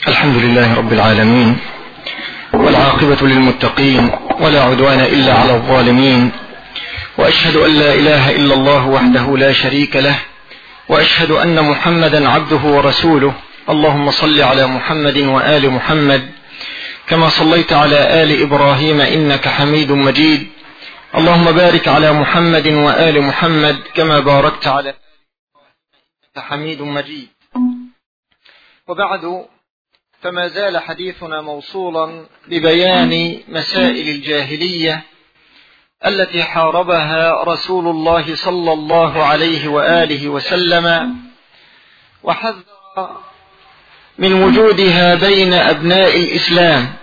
الحمد لله رب العالمين، والعاقبة للمتقين، ولا عدوان إلا على الظالمين، وأشهد أن لا إله إلا الله وحده لا شريك له، وأشهد أن محمدا عبده ورسوله. اللهم صل على محمد وآل محمد كما صليت على آل إبراهيم إنك حميد مجيد. اللهم بارك على محمد وآل محمد كما باركت على آل إبراهيم إنك حميد مجيد. وبعد، فما زال حديثنا موصولا ببيان مسائل الجاهلية التي حاربها رسول الله صلى الله عليه وآله وسلم، وحذر من وجودها بين أبناء الإسلام.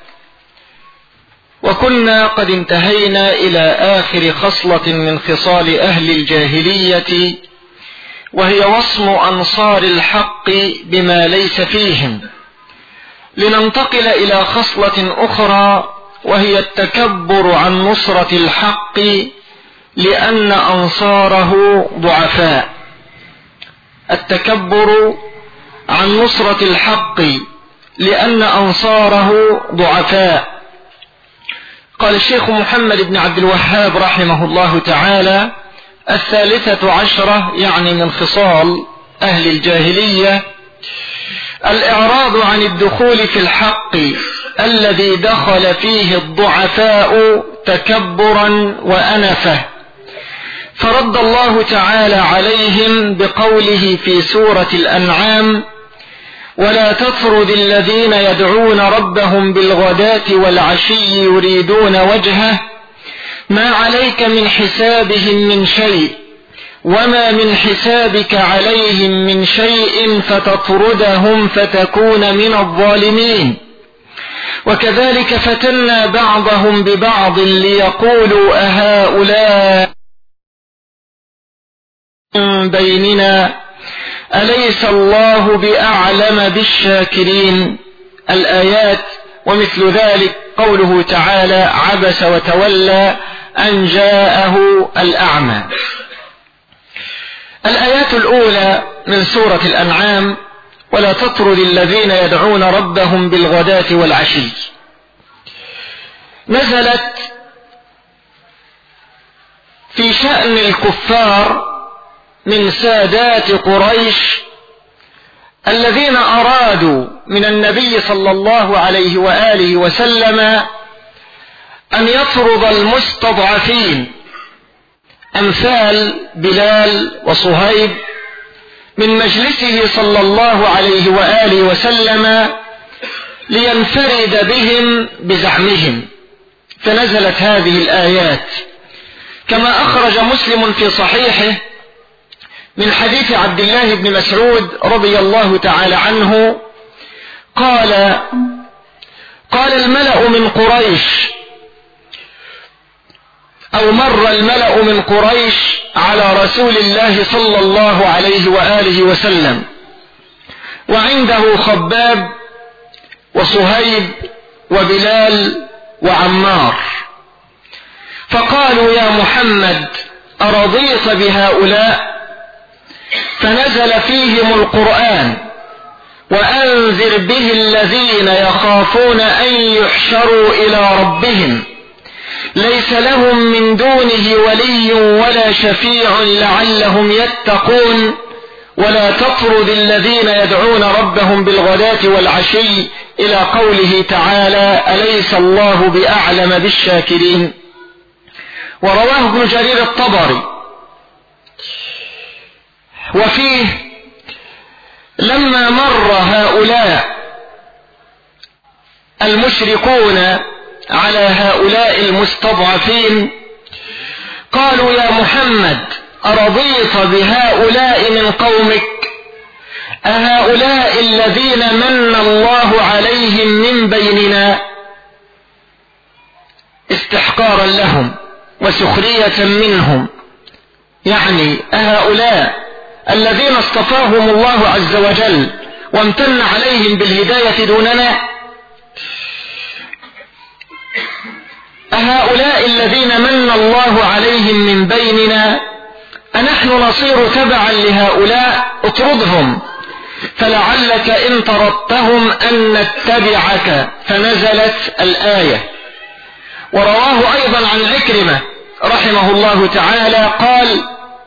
وكنا قد انتهينا إلى آخر خصلة من خصال أهل الجاهلية، وهي وصم أنصار الحق بما ليس فيهم، لننتقل إلى خصلة أخرى، وهي التكبر عن نصرة الحق لأن أنصاره ضعفاء. التكبر عن نصرة الحق لأن أنصاره ضعفاء. قال الشيخ محمد بن عبد الوهاب رحمه الله تعالى: 13 يعني من خصال أهل الجاهلية الإعراض عن الدخول في الحق الذي دخل فيه الضعفاء تكبرا وأنفة، فرد الله تعالى عليهم بقوله في سورة الأنعام: ولا تطرد الذين يدعون ربهم بالغداة والعشي يريدون وجهه ما عليك من حسابهم من شيء وما من حسابك عليهم من شيء فتطردهم فتكون من الظالمين. وكذلك فتنا بعضهم ببعض ليقولوا أهؤلاء من بيننا أليس الله بأعلم بالشاكرين. الآيات. ومثل ذلك قوله تعالى: عبس وتولى أن جاءه الأعمى. الآيات الأولى من سورة الأنعام: ولا تطرد الذين يدعون ربهم بالغداة والعشي، نزلت في شأن الكفار من سادات قريش الذين أرادوا من النبي صلى الله عليه وآله وسلم أن يطرد المستضعفين أمثال بلال وصهيب من مجلسه صلى الله عليه وآله وسلم لينفرد بهم بزعمهم، فنزلت هذه الآيات كما أخرج مسلم في صحيحه من حديث عبد الله بن مسعود رضي الله تعالى عنه قال الملأ من قريش، أو مر الملأ من قريش على رسول الله صلى الله عليه وآله وسلم، وعنده خباب وصهيب وبلال وعمار، فقالوا: يا محمد أرضيت بهؤلاء؟ فنزل فيهم القرآن: وأنذر به الذين يخافون أن يحشروا إلى ربهم ليس لهم من دونه ولي ولا شفيع لعلهم يتقون. ولا تطرد الذين يدعون ربهم بالغداة والعشي، إلى قوله تعالى: أليس الله بأعلم بالشاكرين. ورواه ابن جرير الطبري، وفيه: لما مر هؤلاء المشركون على هؤلاء المستضعفين قالوا: يا محمد أرضيت بهؤلاء من قومك؟ أهؤلاء الذين من الله عليهم من بيننا؟ استحقارا لهم وسخرية منهم، يعني أهؤلاء الذين اصطفاهم الله عز وجل وامتن عليهم بالهداية دوننا؟ أهؤلاء الذين من الله عليهم من بيننا أنحن نصير تبعا لهؤلاء؟ اطردهم. فلعلك إن طردتهم أن نتبعك، فنزلت الآية. ورواه أيضا عن عكرمة رحمه الله تعالى قال: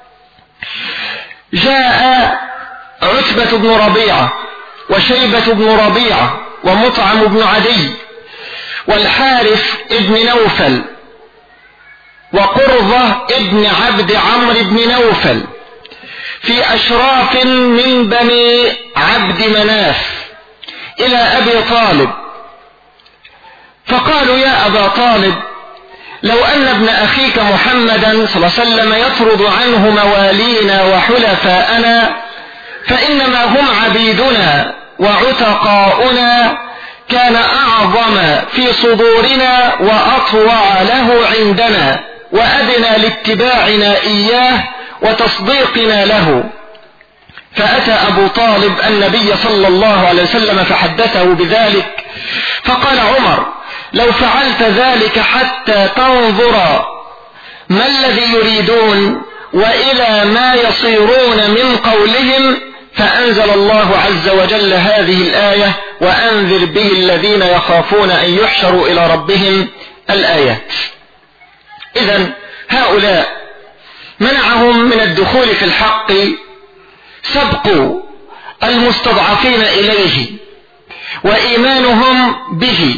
جاء عتبة بن ربيعة وشيبة بن ربيعة ومطعم بن عدي والحارث بن نوفل وقرظة ابن عبد عمرو بن نوفل في أشراف من بني عبد مناف إلى أبي طالب، فقالوا: يا أبا طالب، لو أن ابن أخيك محمدا صلى الله عليه وسلم يطرد عنه موالينا وحلفاءنا، فإنما هم عبيدنا وعتقاؤنا، كان أعظم في صدورنا وأطوع له عندنا وأدنى لاتباعنا إياه وتصديقنا له. فأتى أبو طالب النبي صلى الله عليه وسلم فحدثه بذلك، فقال عمر: لو فعلت ذلك حتى تنظر ما الذي يريدون وإلى ما يصيرون من قولهم، فأنزل الله عز وجل هذه الآية: وأنذر به الذين يخافون أن يحشروا إلى ربهم، الآيات. إذن هؤلاء منعهم من الدخول في الحق سبق المستضعفين إليه وإيمانهم به،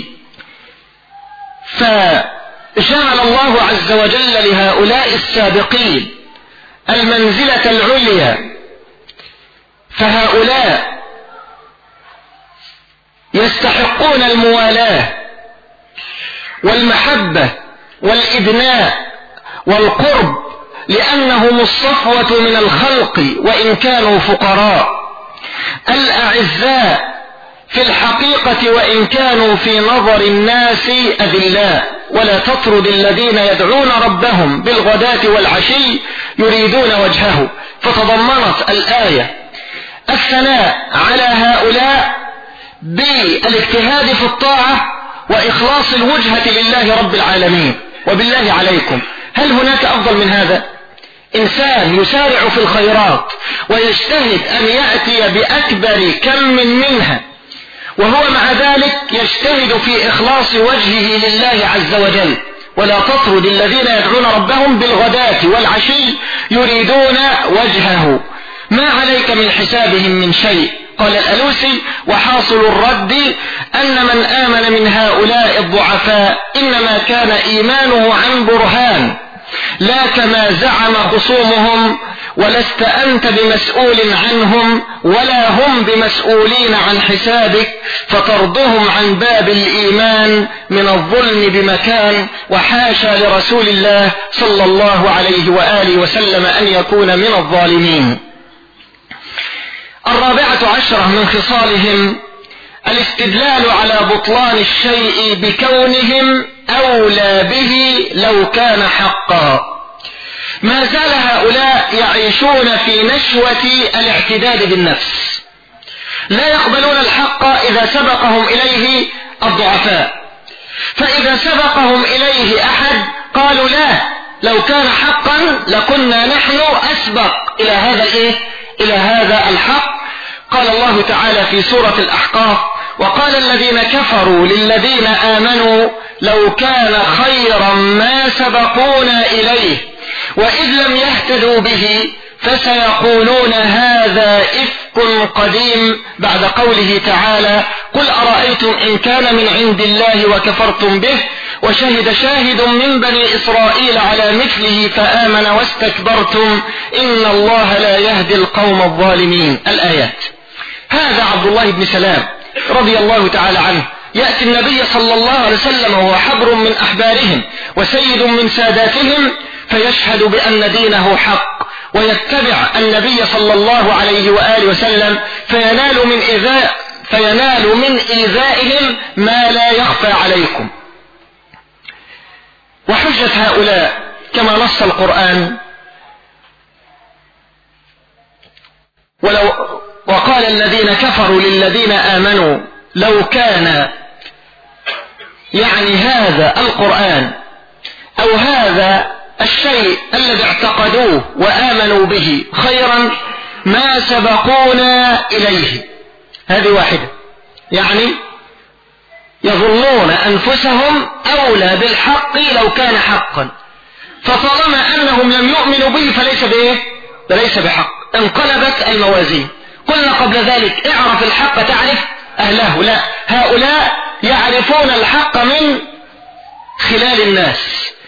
فجعل الله عز وجل لهؤلاء السابقين المنزلة العليا، فهؤلاء يستحقون الموالاة والمحبة والإدناء والقرب، لأنهم الصفوة من الخلق وإن كانوا فقراء، الأعزاء في الحقيقة وإن كانوا في نظر الناس أذلاء. ولا تطرد الذين يدعون ربهم بالغداة والعشي يريدون وجهه. فتضمنت الآية الثناء على هؤلاء بالاجتهاد في الطاعة وإخلاص الوجهة لله رب العالمين. وبالله عليكم، هل هناك أفضل من هذا؟ إنسان يسارع في الخيرات ويجتهد أن يأتي بأكبر كم منها، وهو مع ذلك يجتهد في إخلاص وجهه لله عز وجل. ولا تطرد الذين يدعون ربهم بالغداة والعشي يريدون وجهه، ما عليك من حسابهم من شيء. قال الألوسي: وحاصل الرد أن من آمن من هؤلاء الضعفاء إنما كان إيمانه عن برهان، لا كما زعم خصومهم، ولست أنت بمسؤول عنهم ولا هم بمسؤولين عن حسابك، فطردهم عن باب الإيمان من الظلم بمكان، وحاشا لرسول الله صلى الله عليه وآله وسلم أن يكون من الظالمين. 14 من خصالهم الاستدلال على بطلان الشيء بكونهم أولى به لو كان حقا. ما زال هؤلاء يعيشون في نشوة الاعتداد بالنفس، لا يقبلون الحق إذا سبقهم إليه الضعفاء، فإذا سبقهم إليه أحد قالوا: لا، لو كان حقا لكنا نحن أسبق إلى هذا الحق. قال الله تعالى في سورة الأحقاف: وقال الذين كفروا للذين آمنوا لو كان خيرا ما سبقونا إليه وإذ لم يهتدوا به فسيقولون هذا إفك قديم، بعد قوله تعالى: قل أرأيتم إن كان من عند الله وكفرتم به وشهد شاهد من بني إسرائيل على مثله فآمن واستكبرتم إن الله لا يهدي القوم الظالمين. الآيات. هذا عبد الله بن سلام رضي الله تعالى عنه يأتي النبي صلى الله عليه وسلم وهو حبر من أحبارهم وسيد من ساداتهم، فيشهد بأن دينه حق ويتبع النبي صلى الله عليه وآله وسلم، فينال من إيذائهم ما لا يخفى عليكم. وحجة هؤلاء كما نص القرآن: وقال الذين كفروا للذين آمنوا لو كان هذا القرآن أو هذا الشيء الذي اعتقدوه وآمنوا به خيرا ما سبقونا إليه. هذه واحدة، يعني يظنون أنفسهم أولى بالحق لو كان حقا، فطالما أنهم لم يؤمنوا به فليس بحق. انقلبت الموازين. قلنا قبل ذلك اعرف الحق تعرف أهله. لا، هؤلاء يعرفون الحق من خلال الناس،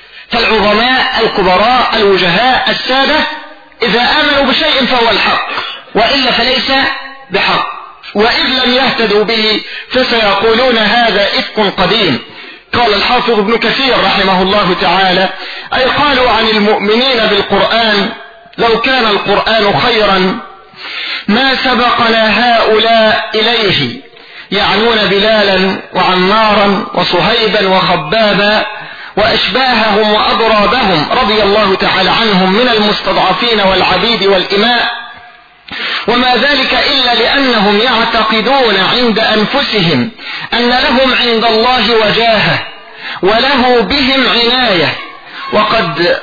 فالعظماء الكبراء الوجهاء السادة إذا آمنوا بشيء فهو الحق، وإلا فليس بحق، وإذ لم يهتدوا به فسيقولون هذا إفك قديم. قال الحافظ ابن كثير رحمه الله تعالى: أي قالوا عن المؤمنين بالقرآن: لو كان القرآن خيرا ما سبقنا هؤلاء إليه. يعنون بلالا وعمارا وصهيبا وخبابا وأشباههم وأضرابهم رضي الله تعالى عنهم من المستضعفين والعبيد والإماء، وما ذلك إلا لأنهم يعتقدون عند أنفسهم أن لهم عند الله وجاهة وله بهم عناية، وقد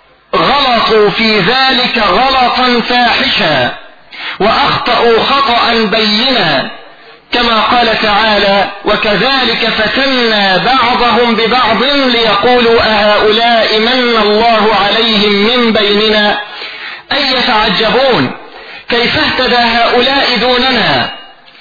غلطوا في ذلك غلطا فاحشا وأخطأوا خطأ بينا، كما قال تعالى: وكذلك فتنا بعضهم ببعض ليقولوا أهؤلاء من الله عليهم من بيننا أي يتعجبون كيف اهتدى هؤلاء دوننا.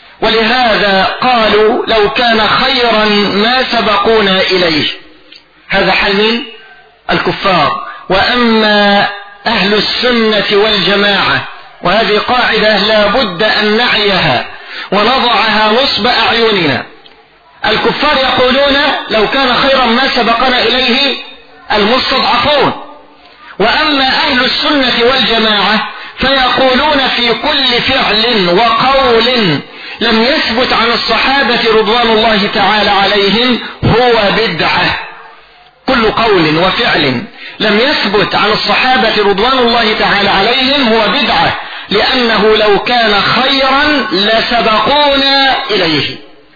ولهذا قالوا: لو كان خيرا ما سبقونا إليه. هذا حال من الكفار. وأما أهل السنة والجماعة، وهذه قاعدة لا بد أن نعيها ونضعها نصب أعيننا. الكفار يقولون: لو كان خيرا ما سبقنا إليه المستضعفون. وأما أهل السنة والجماعة فيقولون في كل فعل وقول لم يثبت عن الصحابة رضوان الله تعالى عليهم هو بدعة. كل قول وفعل لم يثبت عن الصحابة رضوان الله تعالى عليهم هو بدعة، لأنه لو كان خيرا لسبقونا إليه.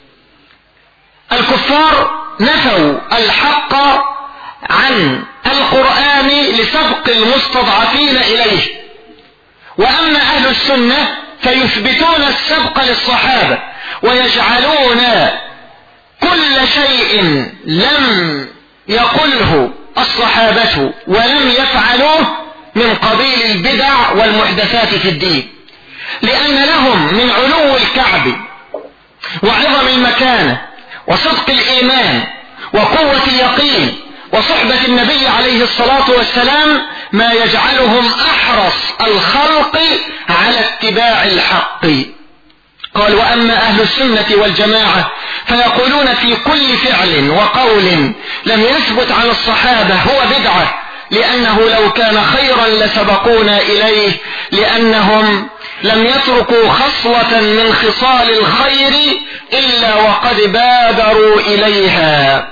الكفار نفوا الحق عن القرآن لسبق المستضعفين إليه، وأما أهل السنة فيثبتون السبق للصحابة ويجعلون كل شيء لم يقله الصحابة ولم يفعلوه من قبيل البدع والمحدثات في الدين، لأن لهم من علو الكعب وعظم المكانة وصدق الإيمان وقوة اليقين وصحبة النبي عليه الصلاة والسلام ما يجعلهم أحرص الخلق على اتباع الحق. قال: وأما أهل السنة والجماعة فيقولون في كل فعل وقول لم يثبت عن الصحابة هو بدعة، لأنه لو كان خيرا لسبقونا إليه، لأنهم لم يتركوا خصلة من خصال الخير إلا وقد بادروا إليها.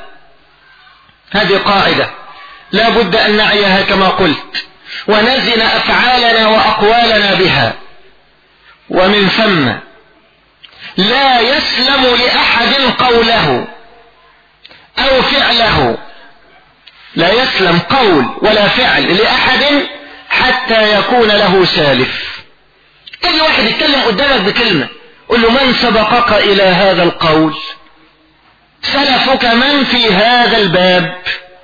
هذه قاعدة لا بد أن نعيها كما قلت، ونزن أفعالنا وأقوالنا بها. ومن ثم لا يسلم لأحد قوله أو فعله، لا يسلم قول ولا فعل لأحد حتى يكون له سالف. أي واحد يتكلم قدامك بكلمة قل له: من سبقك إلى هذا القول؟ سلفك من في هذا الباب؟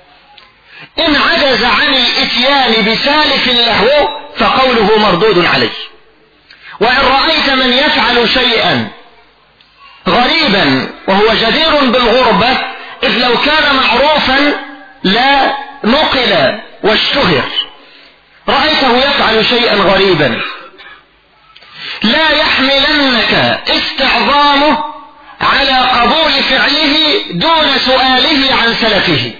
إن عجز عن الإتيان بسالف له فقوله مردود عليه. وإن رأيت من يفعل شيئا غريبا وهو جدير بالغربة، إذ لو كان معروفا لا نقل واشتهر، رأيته يفعل شيئا غريبا لا يحملنك استعظامه على قبول فعله دون سؤاله عن سلفه.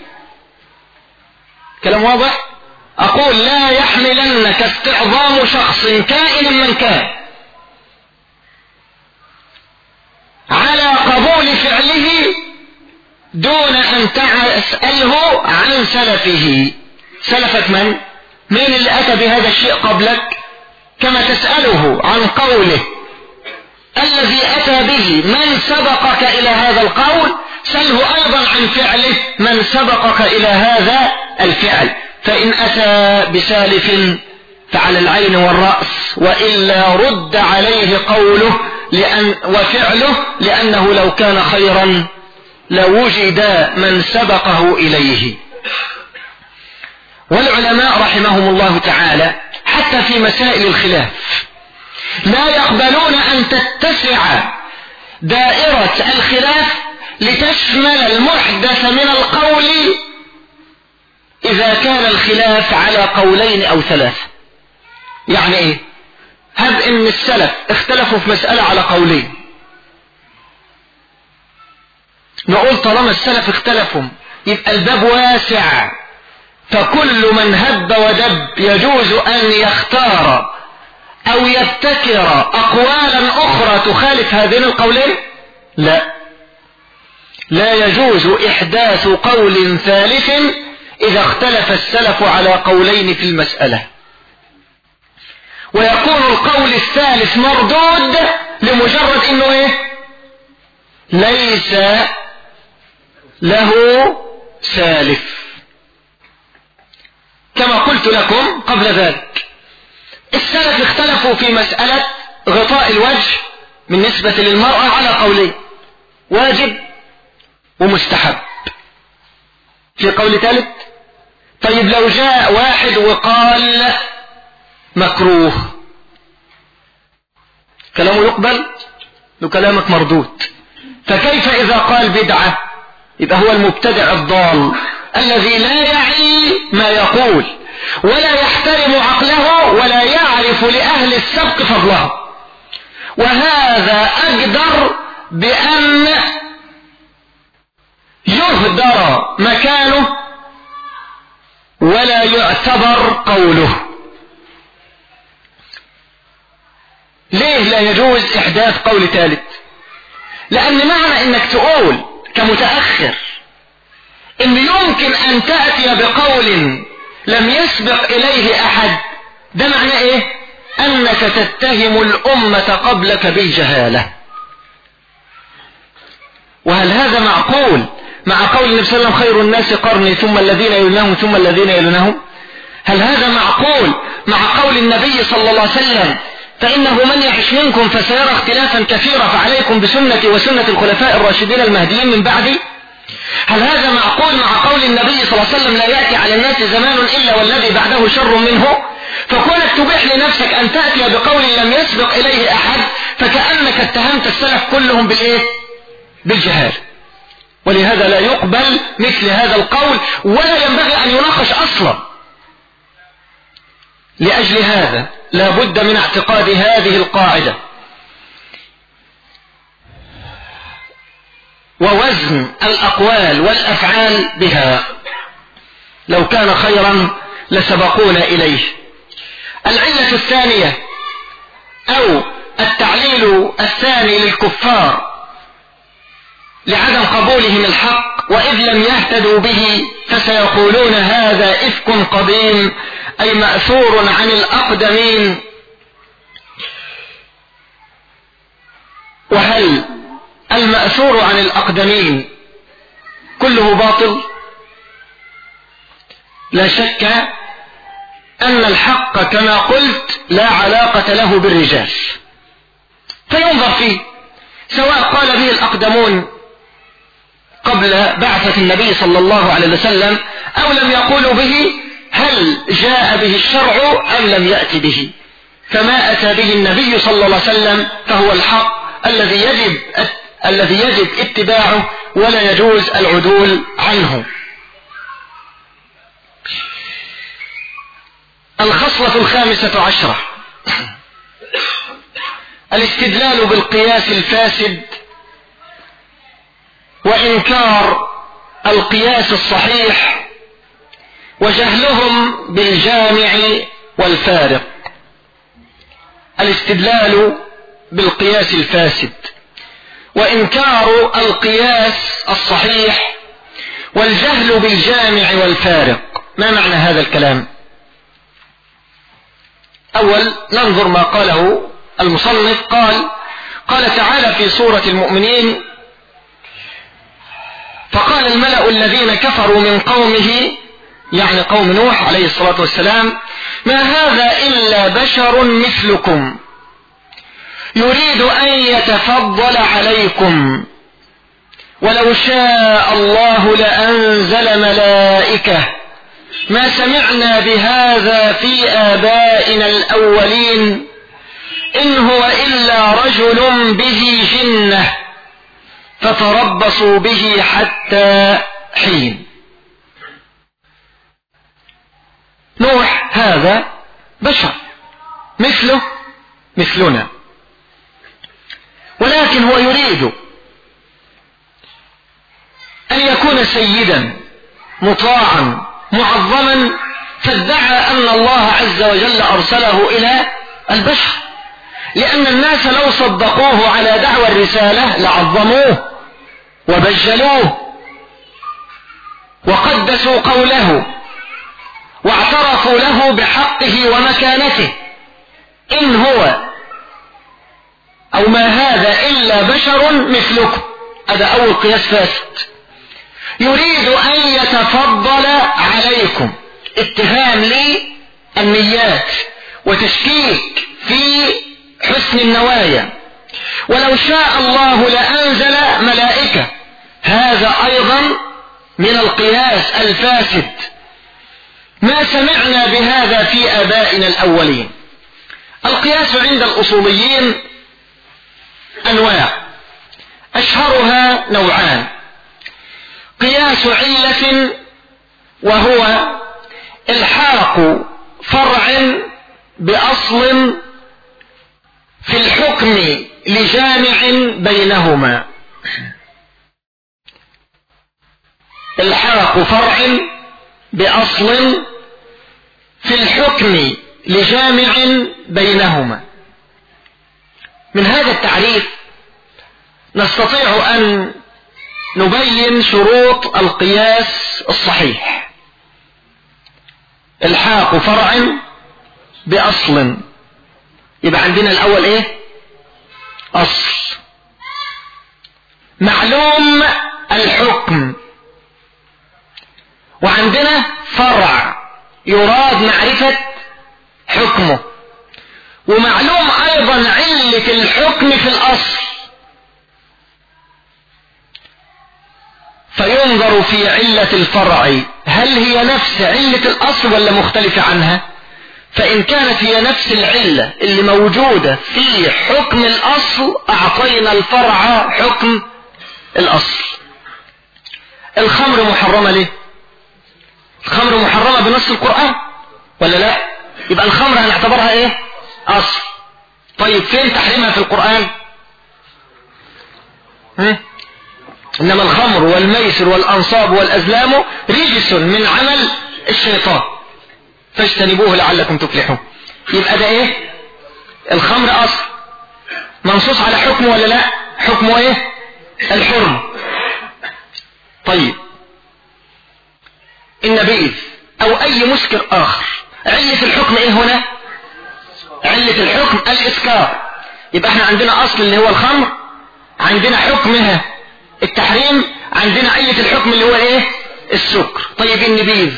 كلام واضح؟ أقول: لا يحملنك استعظام شخص كائن من كان على قبول فعله دون أن تسأله عن سلفه. سلفك من؟ مين اللي أتى بهذا الشيء قبلك؟ كما تسأله عن قوله الذي أتى به من سبقك إلى هذا القول، سله أيضا عن فعله من سبقك إلى هذا الفعل. فإن أتى بسالف فعلى العين والرأس، وإلا رد عليه قوله وفعله، لأنه لو كان خيرا لوجد من سبقه إليه. والعلماء رحمهم الله تعالى حتى في مسائل الخلاف لا يقبلون أن تتسع دائرة الخلاف لتشمل المحدث من القول إذا كان الخلاف على قولين أو ثلاثة. يعني إيه؟ هب إن السلف اختلفوا في مسألة على قولين، نقول طالما السلف اختلفوا يبقى الباب واسع، فكل من هب ودب يجوز أن يختار أو يبتكر أقوالا أخرى تخالف هذين القولين؟ لا يجوز إحداث قول ثالث إذا اختلف السلف على قولين في المسألة، ويكون القول الثالث مردود لمجرد إنه إيه؟ ليس له سالف. كما قلت لكم قبل ذلك، السلف اختلفوا في مسألة غطاء الوجه بالنسبة للمرأة على قولين: واجب ومستحب. في قول ثالث. طيب لو جاء واحد وقال مكروه، كلامه يقبل؟ كلامك مردود. فكيف إذا قال بدعة؟ يبقى هو المبتدع الضال الذي لا يعي ما يقول ولا يحترم عقله ولا يعرف لأهل السبق فضله، وهذا أقدر بأن يهدر مكانه ولا يعتبر قوله. ليه لا يجوز إحداث قول ثالث؟ لأن معنى إنك تقول كمتأخر إن يمكن أن تأتي بقول لم يسبق إليه أحد، ده معنى إيه؟ أنك تتهم الأمة قبلك بالجهالة. وهل هذا معقول مع قول النبي صلى الله عليه وسلم: خير الناس قرني ثم الذين يلونهم ثم الذين يلونهم؟ هل هذا معقول مع قول النبي صلى الله عليه وسلم: فإنه من يعش منكم فسيرى اختلافا كثيرا فعليكم بسنتي وسنة الخلفاء الراشدين المهديين من بعدي؟ هل هذا معقول مع قول النبي صلى الله عليه وسلم: لا يأتي على الناس زمان إلا والذي بعده شر منه؟ فكونك تبيح لنفسك أن تأتي بقول لم يسبق إليه أحد فكأنك اتهمت السلف كلهم بالإيه؟ بالجهال. ولهذا لا يقبل مثل هذا القول ولا ينبغي أن يناقش أصلا. لأجل هذا لا بد من اعتقاد هذه القاعدة ووزن الأقوال والأفعال بها. لو كان خيرا لسبقونا إليه. العلة الثانية أو التعليل الثاني للكفار لعدم قبولهم الحق وإذ لم يهتدوا به فسيقولون هذا إفك قديم، أي مأثور عن الأقدمين. وهل المأثور عن الأقدمين كله باطل؟ لا شك أن الحق كما قلت لا علاقة له بالرجال، فينظر فيه سواء قال به الأقدمون قبل بعثة النبي صلى الله عليه وسلم أو لم يقولوا به، هل جاء به الشرع أم لم يأتي به؟ فما أتى به النبي صلى الله عليه وسلم فهو الحق الذي يجب اتباعه ولا يجوز العدول عنه. الخصلة الخامسة عشرة: الاستدلال بالقياس الفاسد وإنكار القياس الصحيح وجهلهم بالجامع والفارق. الاستدلال بالقياس الفاسد وإنكار القياس الصحيح والجهل بالجامع والفارق. ما معنى هذا الكلام؟ أول ننظر ما قاله المصنف. قال تعالى في سورة المؤمنين: فقال الملأ الذين كفروا من قومه، يعني قوم نوح عليه الصلاة والسلام، ما هذا إلا بشر مثلكم يريد أن يتفضل عليكم ولو شاء الله لأنزل ملائكة ما سمعنا بهذا في آبائنا الأولين إن هو إلا رجل به جنة فتربصوا به حتى حين. نوح هذا بشر مثله مثلنا، ولكن هو يريد أن يكون سيدا مطاعا معظما، فادعى أن الله عز وجل أرسله إلى البشر، لأن الناس لو صدقوه على دعوى الرسالة لعظموه وبجلوه وقدسوا قوله واعترفوا له بحقه ومكانته. إن هو أو ما هذا إلا بشر مثلكم، هذا أول قياس فاسد. يريد أن يتفضل عليكم، اتهام للنيات وتشكيك في حسن النوايا. ولو شاء الله لأنزل ملائكة، هذا أيضا من القياس الفاسد. ما سمعنا بهذا في آبائنا الأولين. القياس عند الأصوليين أنواع، أشهرها نوعان: قياس علة وهو الحاق فرع بأصل في الحكم لجامع بينهما. الحاق فرع بأصل في الحكم لجامع بينهما. من هذا التعريف نستطيع أن نبين شروط القياس الصحيح. الحاق فرع بأصل، يبقى عندنا الأول إيه؟ أصل معلوم الحكم، وعندنا فرع يراد معرفة حكمه، ومعلوم أيضا علة الحكم في الأصل، فينظر في علة الفرع هل هي نفس علة الأصل ولا مختلفة عنها. فإن كانت هي نفس العلة اللي موجودة في حكم الأصل أعطينا الفرع حكم الأصل. الخمر محرمة ليه؟ الخمر محرمة بنص القرآن ولا لا؟ يبقى الخمر هنعتبرها ايه؟ أصل. طيب فين تحريمها في القرآن؟ إنما الخمر والميسر والأنصاب والأزلام رجس من عمل الشيطان فاجتنبوه لعلكم تفلحون. يبقى ده ايه؟ الخمر أصل منصوص على حكمه ولا لا؟ حكمه ايه؟ الحرم. طيب النبيذ أو أي مسكر آخر علة الحكم ايه هنا؟ علة الحكم الإسكار. يبقى احنا عندنا أصل اللي هو الخمر، عندنا حكمها التحريم، عندنا علة الحكم اللي هو ايه؟ السكر. طيب النبيذ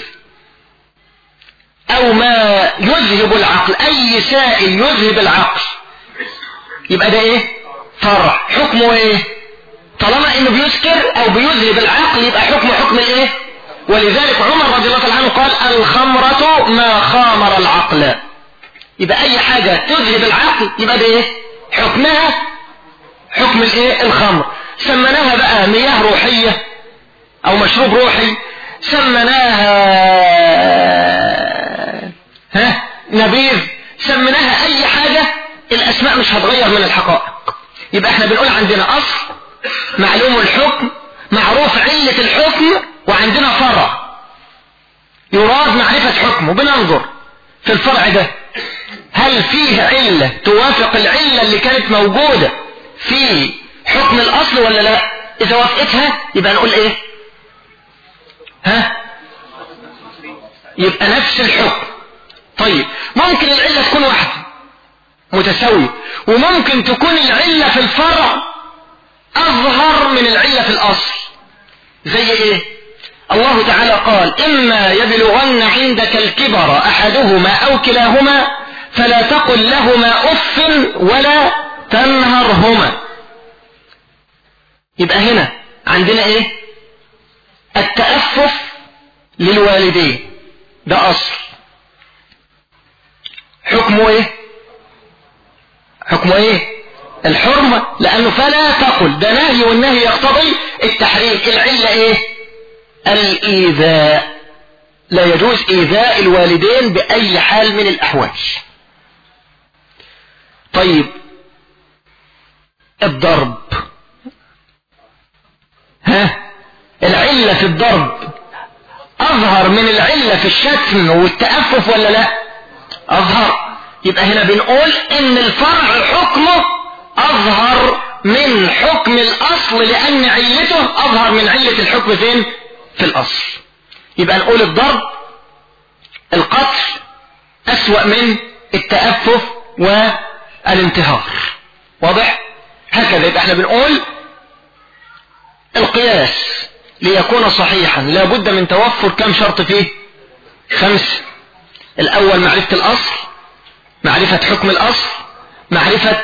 أو ما يذهب العقل، أي سائل يذهب العقل، يبقى ده ايه؟ فرع. حكمه ايه؟ طالما انه بيسكر او بيذهب العقل يبقى حكمه حكم الايه؟ ولذلك عمر رضي الله عنه قال الخمرة ما خامر العقل. يبقى اي حاجة تذهب العقل يبقى ده ايه؟ حكمها حكم الايه؟ الخمر. سمناها بقى مياه روحية او مشروب روحي، سمناها نبيذ، سمناها اي حاجة، الاسماء مش هتغير من الحقائق. يبقى احنا بنقول عندنا اصل معلوم الحكم معروف علة الحكم، وعندنا فرع يراد معرفة حكمه. بننظر في الفرع ده هل فيه علة توافق العلة اللي كانت موجودة في حكم الأصل ولا لا. إذا وافقتها يبقى نقول إيه؟ يبقى نفس الحكم. طيب ممكن العلة تكون واحدة متساوية، وممكن تكون العلة في الفرع أظهر من العلة في الأصل. زي إيه؟ الله تعالى قال إما يبلغن عندك الكبر أحدهما أو كلاهما فلا تقل لهما أف ولا تنهرهما. يبقى هنا عندنا ايه؟ التأفف للوالدين، ده أصل. حكمه ايه؟ حكمه ايه؟ الحرمة، لأنه فلا تقل، ده نهي، والنهي يقتضي التحريم. العلة ايه؟ الإيذاء، لا يجوز إيذاء الوالدين بأي حال من الأحوال. طيب الضرب، العلة في الضرب أظهر من العلة في الشتم والتأفف ولا لا؟ أظهر. يبقى هنا بنقول إن الفرع حكمه أظهر من حكم الأصل، لأن علته أظهر من علة الحكم فين؟ في الأصل. يبقى نقول الضرب، القتل أسوأ من التأفف والانتهار. واضح؟ هكذا. يبقى احنا بنقول القياس ليكون صحيحا لابد من توفر كم شرط فيه؟ 5. الأول معرفة الأصل، معرفة حكم الأصل، معرفة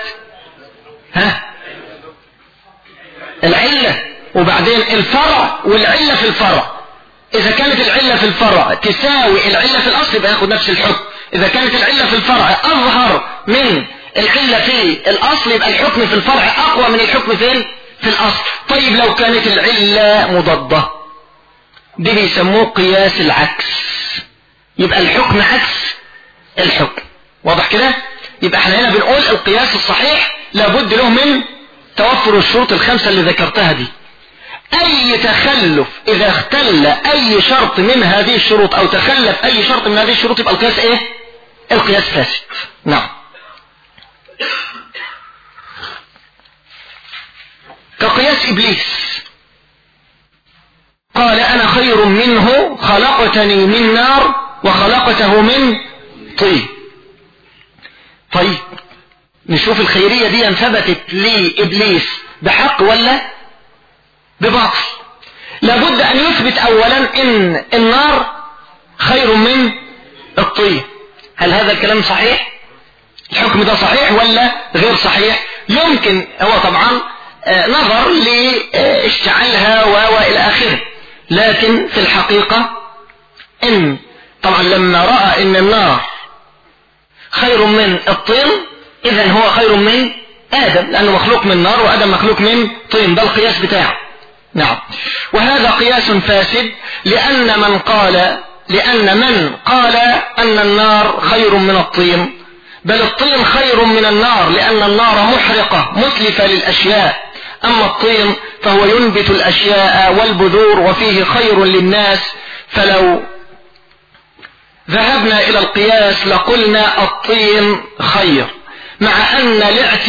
العلة، وبعدين الفرع والعلة في الفرع. إذا كانت العلة في الفرع تساوي العلة في الأصل يبقى ياخد نفس الحكم. إذا كانت العلة في الفرع أظهر من العلة في الأصل يبقى الحكم في الفرع أقوى من الحكم فين؟ في الأصل. طيب لو كانت العلة مضادة، دي بيسموه قياس العكس، يبقى الحكم عكس الحكم. واضح كده؟ يبقى احنا هنا بنقول القياس الصحيح لابد له من توفر الشروط ال5 اللي ذكرتها دي. اي تخلف اذا اختل اي شرط من هذه الشروط او تخلف اي شرط من هذه الشروط يبقى القياس ايه؟ القياس فاسد. نعم. كقياس إبليس، قال أنا خير منه خلقتني من نار وخلقته من طين. طيب نشوف الخيرية دي ثبتت لإبليس بحق ولا بباطل. لابد أن يثبت أولا إن النار خير من الطين. هل هذا الكلام صحيح؟ الحكم ده صحيح ولا غير صحيح؟ يمكن هو طبعا نظر لاشتعالها وإلى آخره، لكن في الحقيقة إن طبعا لما رأى إن النار خير من الطين إذن هو خير من آدم، لأنه مخلوق من نار وآدم مخلوق من طين، ده القياس بتاعه. نعم. وهذا قياس فاسد، لأن من قال أن النار خير من الطين، بل الطين خير من النار، لأن النار محرقة متلفة للأشياء، أما الطين فهو ينبت الأشياء والبذور وفيه خير للناس. فلو ذهبنا إلى القياس لقلنا الطين خير، مع أن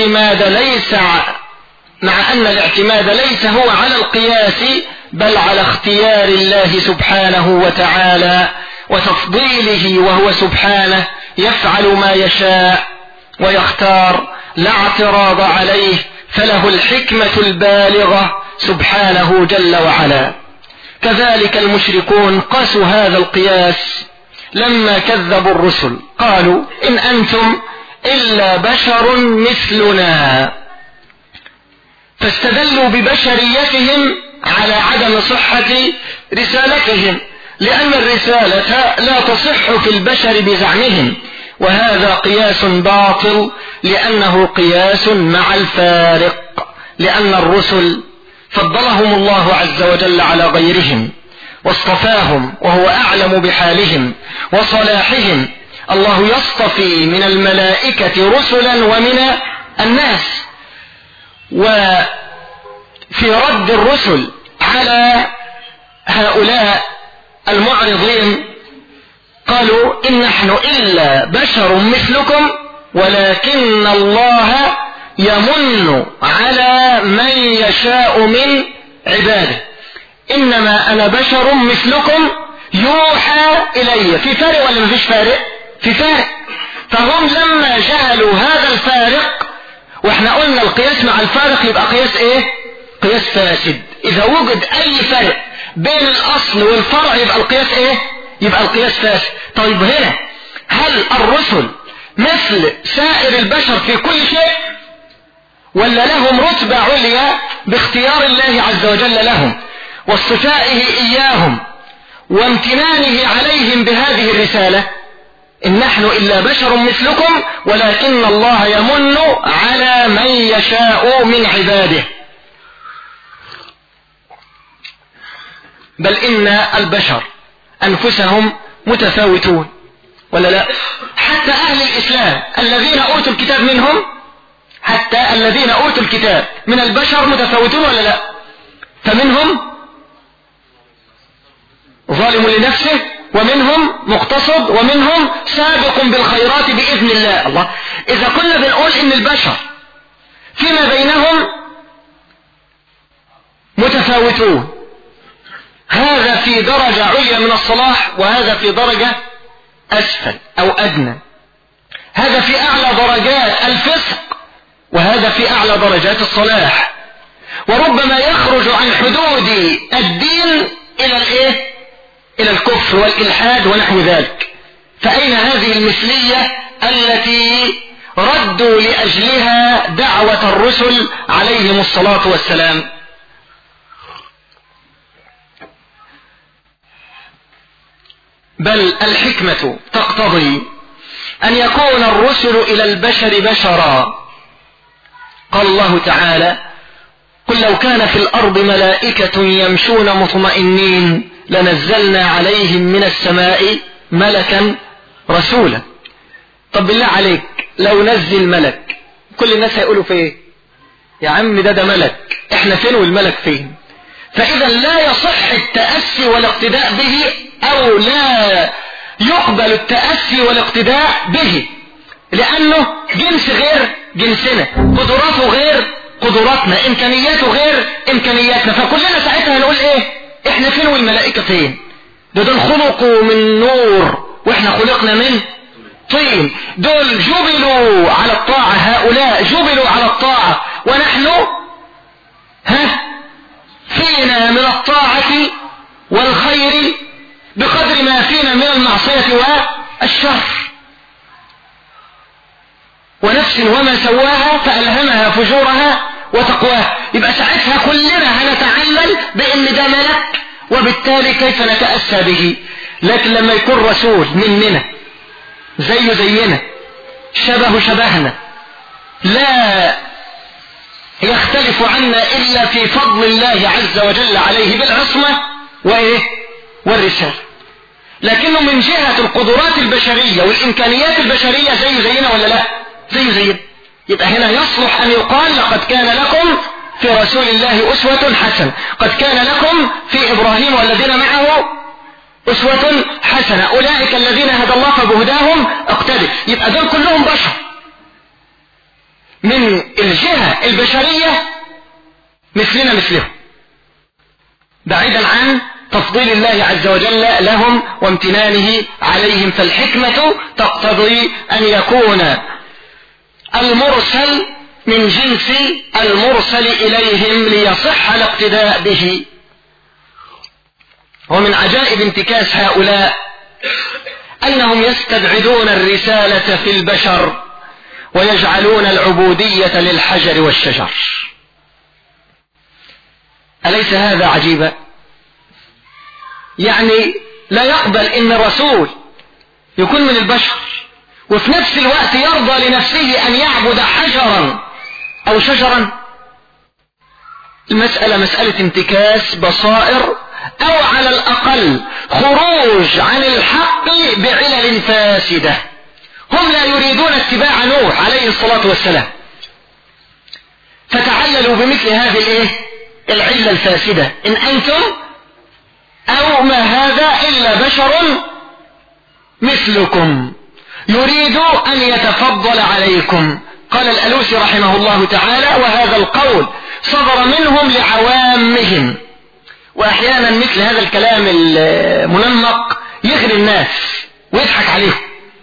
الاعتماد ليس هو على القياس بل على اختيار الله سبحانه وتعالى وتفضيله، وهو سبحانه يفعل ما يشاء ويختار لا اعتراض عليه، فله الحكمة البالغة سبحانه جل وعلا. كذلك المشركون قاسوا هذا القياس لما كذبوا الرسل، قالوا إن أنتم إلا بشر مثلنا، فاستدلوا ببشريتهم على عدم صحة رسالتهم، لأن الرسالة لا تصح في البشر بزعمهم، وهذا قياس باطل لأنه قياس مع الفارق، لأن الرسل فضلهم الله عز وجل على غيرهم واصطفاهم وهو أعلم بحالهم وصلاحهم. الله يصطفي من الملائكة رسلا ومن الناس. وفي رد الرسل على هؤلاء المعرضين قالوا إن نحن إلا بشر مثلكم ولكن الله يمن على من يشاء من عباده، إنما أنا بشر مثلكم يوحى إلي. في فارق ولا مفيش فارق؟ في فارق. فهم لما جهلوا هذا الفارق، واحنا قلنا القياس مع الفارق يبقى قياس ايه؟ قياس فاسد. إذا وجد أي فرق بين الأصل والفرع يبقى القياس ايه؟ يبقى القياس فاسد. طيب هنا هل الرسل مثل سائر البشر في كل شيء، ولا لهم رتبة عليا باختيار الله عز وجل لهم واصطفائه إياهم وامتنانه عليهم بهذه الرسالة؟ إن نحن إلا بشر مثلكم ولكن الله يمن على من يشاء من عباده. بل إن البشر أنفسهم متفاوتون، ولا لا؟ حتى أهل الإسلام الذين أوتوا الكتاب منهم، حتى الذين أوتوا الكتاب من البشر متفاوتون ولا لا؟ فمنهم ظالم لنفسه، ومنهم مقتصد، ومنهم سابق بالخيرات بإذن الله. الله، إذا كنا بنقول إن البشر فيما بينهم متفاوتون، هذا في درجة عليا من الصلاح وهذا في درجة أسفل أو أدنى، هذا في أعلى درجات الفسق وهذا في أعلى درجات الصلاح، وربما يخرج عن حدود الدين إلى الإيه؟ إلى الكفر والإلحاد ونحو ذلك. فأين هذه المثلية التي ردوا لأجلها دعوة الرسل عليهم الصلاة والسلام؟ بل الحكمة تقتضي أن يكون الرسل إلى البشر بشرا. قال الله تعالى: قل لو كان في الأرض ملائكة يمشون مطمئنين لنزلنا عليهم من السماء ملكا رسولا. طب بالله عليك لو نزل ملك، كل الناس هيقولوا فيه يا عم ده ملك، احنا فين والملك فين؟ فإذا لا يصح التأسي والاقتداء به، أو لا يقبل التأسي والاقتداء به، لأنه جنس غير جنسنا، قدراته غير قدراتنا، إمكانياته غير إمكانياتنا. فكلنا ساعتها هنقول إيه؟ إحنا فين والملائكة فين؟ دول خلقوا من نور وإحنا خلقنا من طين. دول جبلوا على الطاعة، هؤلاء جبلوا على الطاعة، ونحن فينا من الطاعة والخير بقدر ما فينا من المعصية والشر. ونفس وما سواها فألهمها فجورها وتقواها. يبقى ساعتها كلنا هنتعلل بأن ده ملك، وبالتالي كيف نتأسى به. لكن لما يكون رسول مننا زيه زينا شبه شبهنا، لا يختلف عنا إلا في فضل الله عز وجل عليه بالعصمة والرسالة، لكنه من جهة القدرات البشرية والإمكانيات البشرية زيه زينا ولا لا؟ زيه زينا. يبقى هنا يصلح أن يقال: لقد كان لكم في رسول الله أسوة حسنة. قد كان لكم في إبراهيم والذين معه أسوة حسنة، أولئك الذين هدى الله فبهداهم اقتدوا. يبقى دول كلهم بشر من الجهة البشرية مثلنا مثلهم، بعيدا عن تفضيل الله عز وجل لهم وامتنانه عليهم. فالحكمة تقتضي أن يكون المرسل من جنس المرسل إليهم ليصح الاقتداء به. ومن عجائب انتكاس هؤلاء أنهم يستبعدون الرسالة في البشر ويجعلون العبودية للحجر والشجر. أليس هذا عجيبا؟ يعني لا يقبل إن الرسول يكون من البشر وفي نفس الوقت يرضى لنفسه أن يعبد حجرا أو شجرا. المسألة مسألة انتكاس بصائر، أو على الأقل خروج عن الحق بعلل فاسدة. هم لا يريدون اتباع نوح عليه الصلاة والسلام، فتعللوا بمثل هذه العلة الفاسدة: إن أنتم أو ما هذا إلا بشر مثلكم يريد أن يتفضل عليكم. قال الألوسي رحمه الله تعالى: وهذا القول صدر منهم لعوامهم. وأحيانا مثل هذا الكلام المنمق يغري الناس ويضحك عليهم.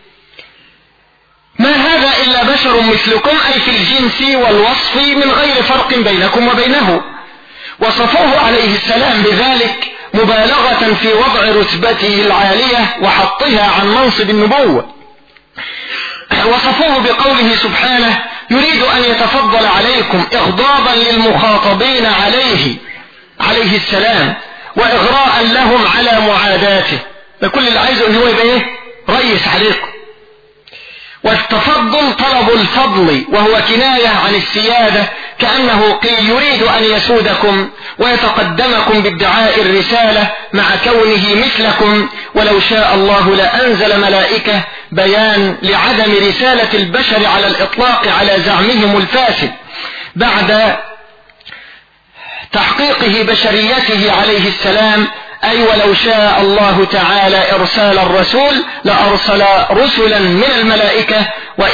ما هذا إلا بشر مثلكم، أي في الجنس والوصف من غير فرق بينكم وبينه. وصفوه عليه السلام بذلك مبالغة في وضع رتبته العالية وحطها عن منصب النبوة. وصفوه بقوله سبحانه: يريد أن يتفضل عليكم إغضابا للمخاطبين عليه السلام وإغراء لهم على معاداته. فكل اللي عايزه ان هو يبقى ايه؟ رئيس عليكم. والتفضل طلب الفضل وهو كناية عن السيادة، كأنه قيل يريد أن يسودكم ويتقدمكم بادعاء الرسالة مع كونه مثلكم، ولو شاء الله لأنزل ملائكة، بيان لعدم رسالة البشر على الإطلاق على زعمهم الفاسد بعد تحقيقه بشريته عليه السلام. أي ولو شاء الله تعالى إرسال الرسول لأرسل رسلا من الملائكة،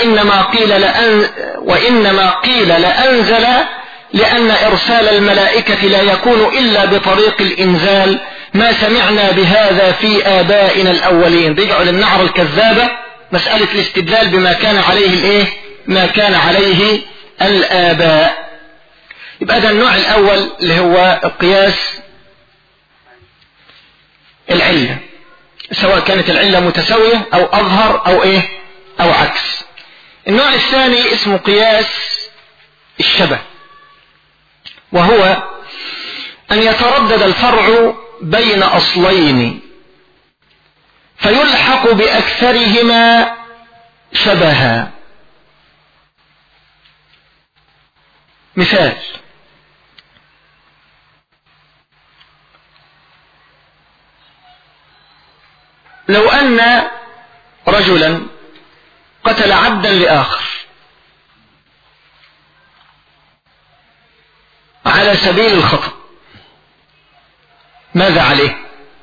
وإنما قيل لأنزل، لأن إرسال الملائكة لا يكون إلا بطريق الإنزال. ما سمعنا بهذا في آبائنا الأولين. رجعوا للنعر الكذابة مسألة الاستدلال بما كان عليه ما كان عليه الآباء. يبقى ده النوع الأول اللي هو القياس العلة، سواء كانت العلة متساوية أو أظهر أو عكس. النوع الثاني اسمه قياس الشبه، وهو أن يتردد الفرع بين أصلين فيلحق بأكثرهما شبها. مثال: لو أن رجلا قتل عبدا لآخر على سبيل الخطأ، ماذا عليه؟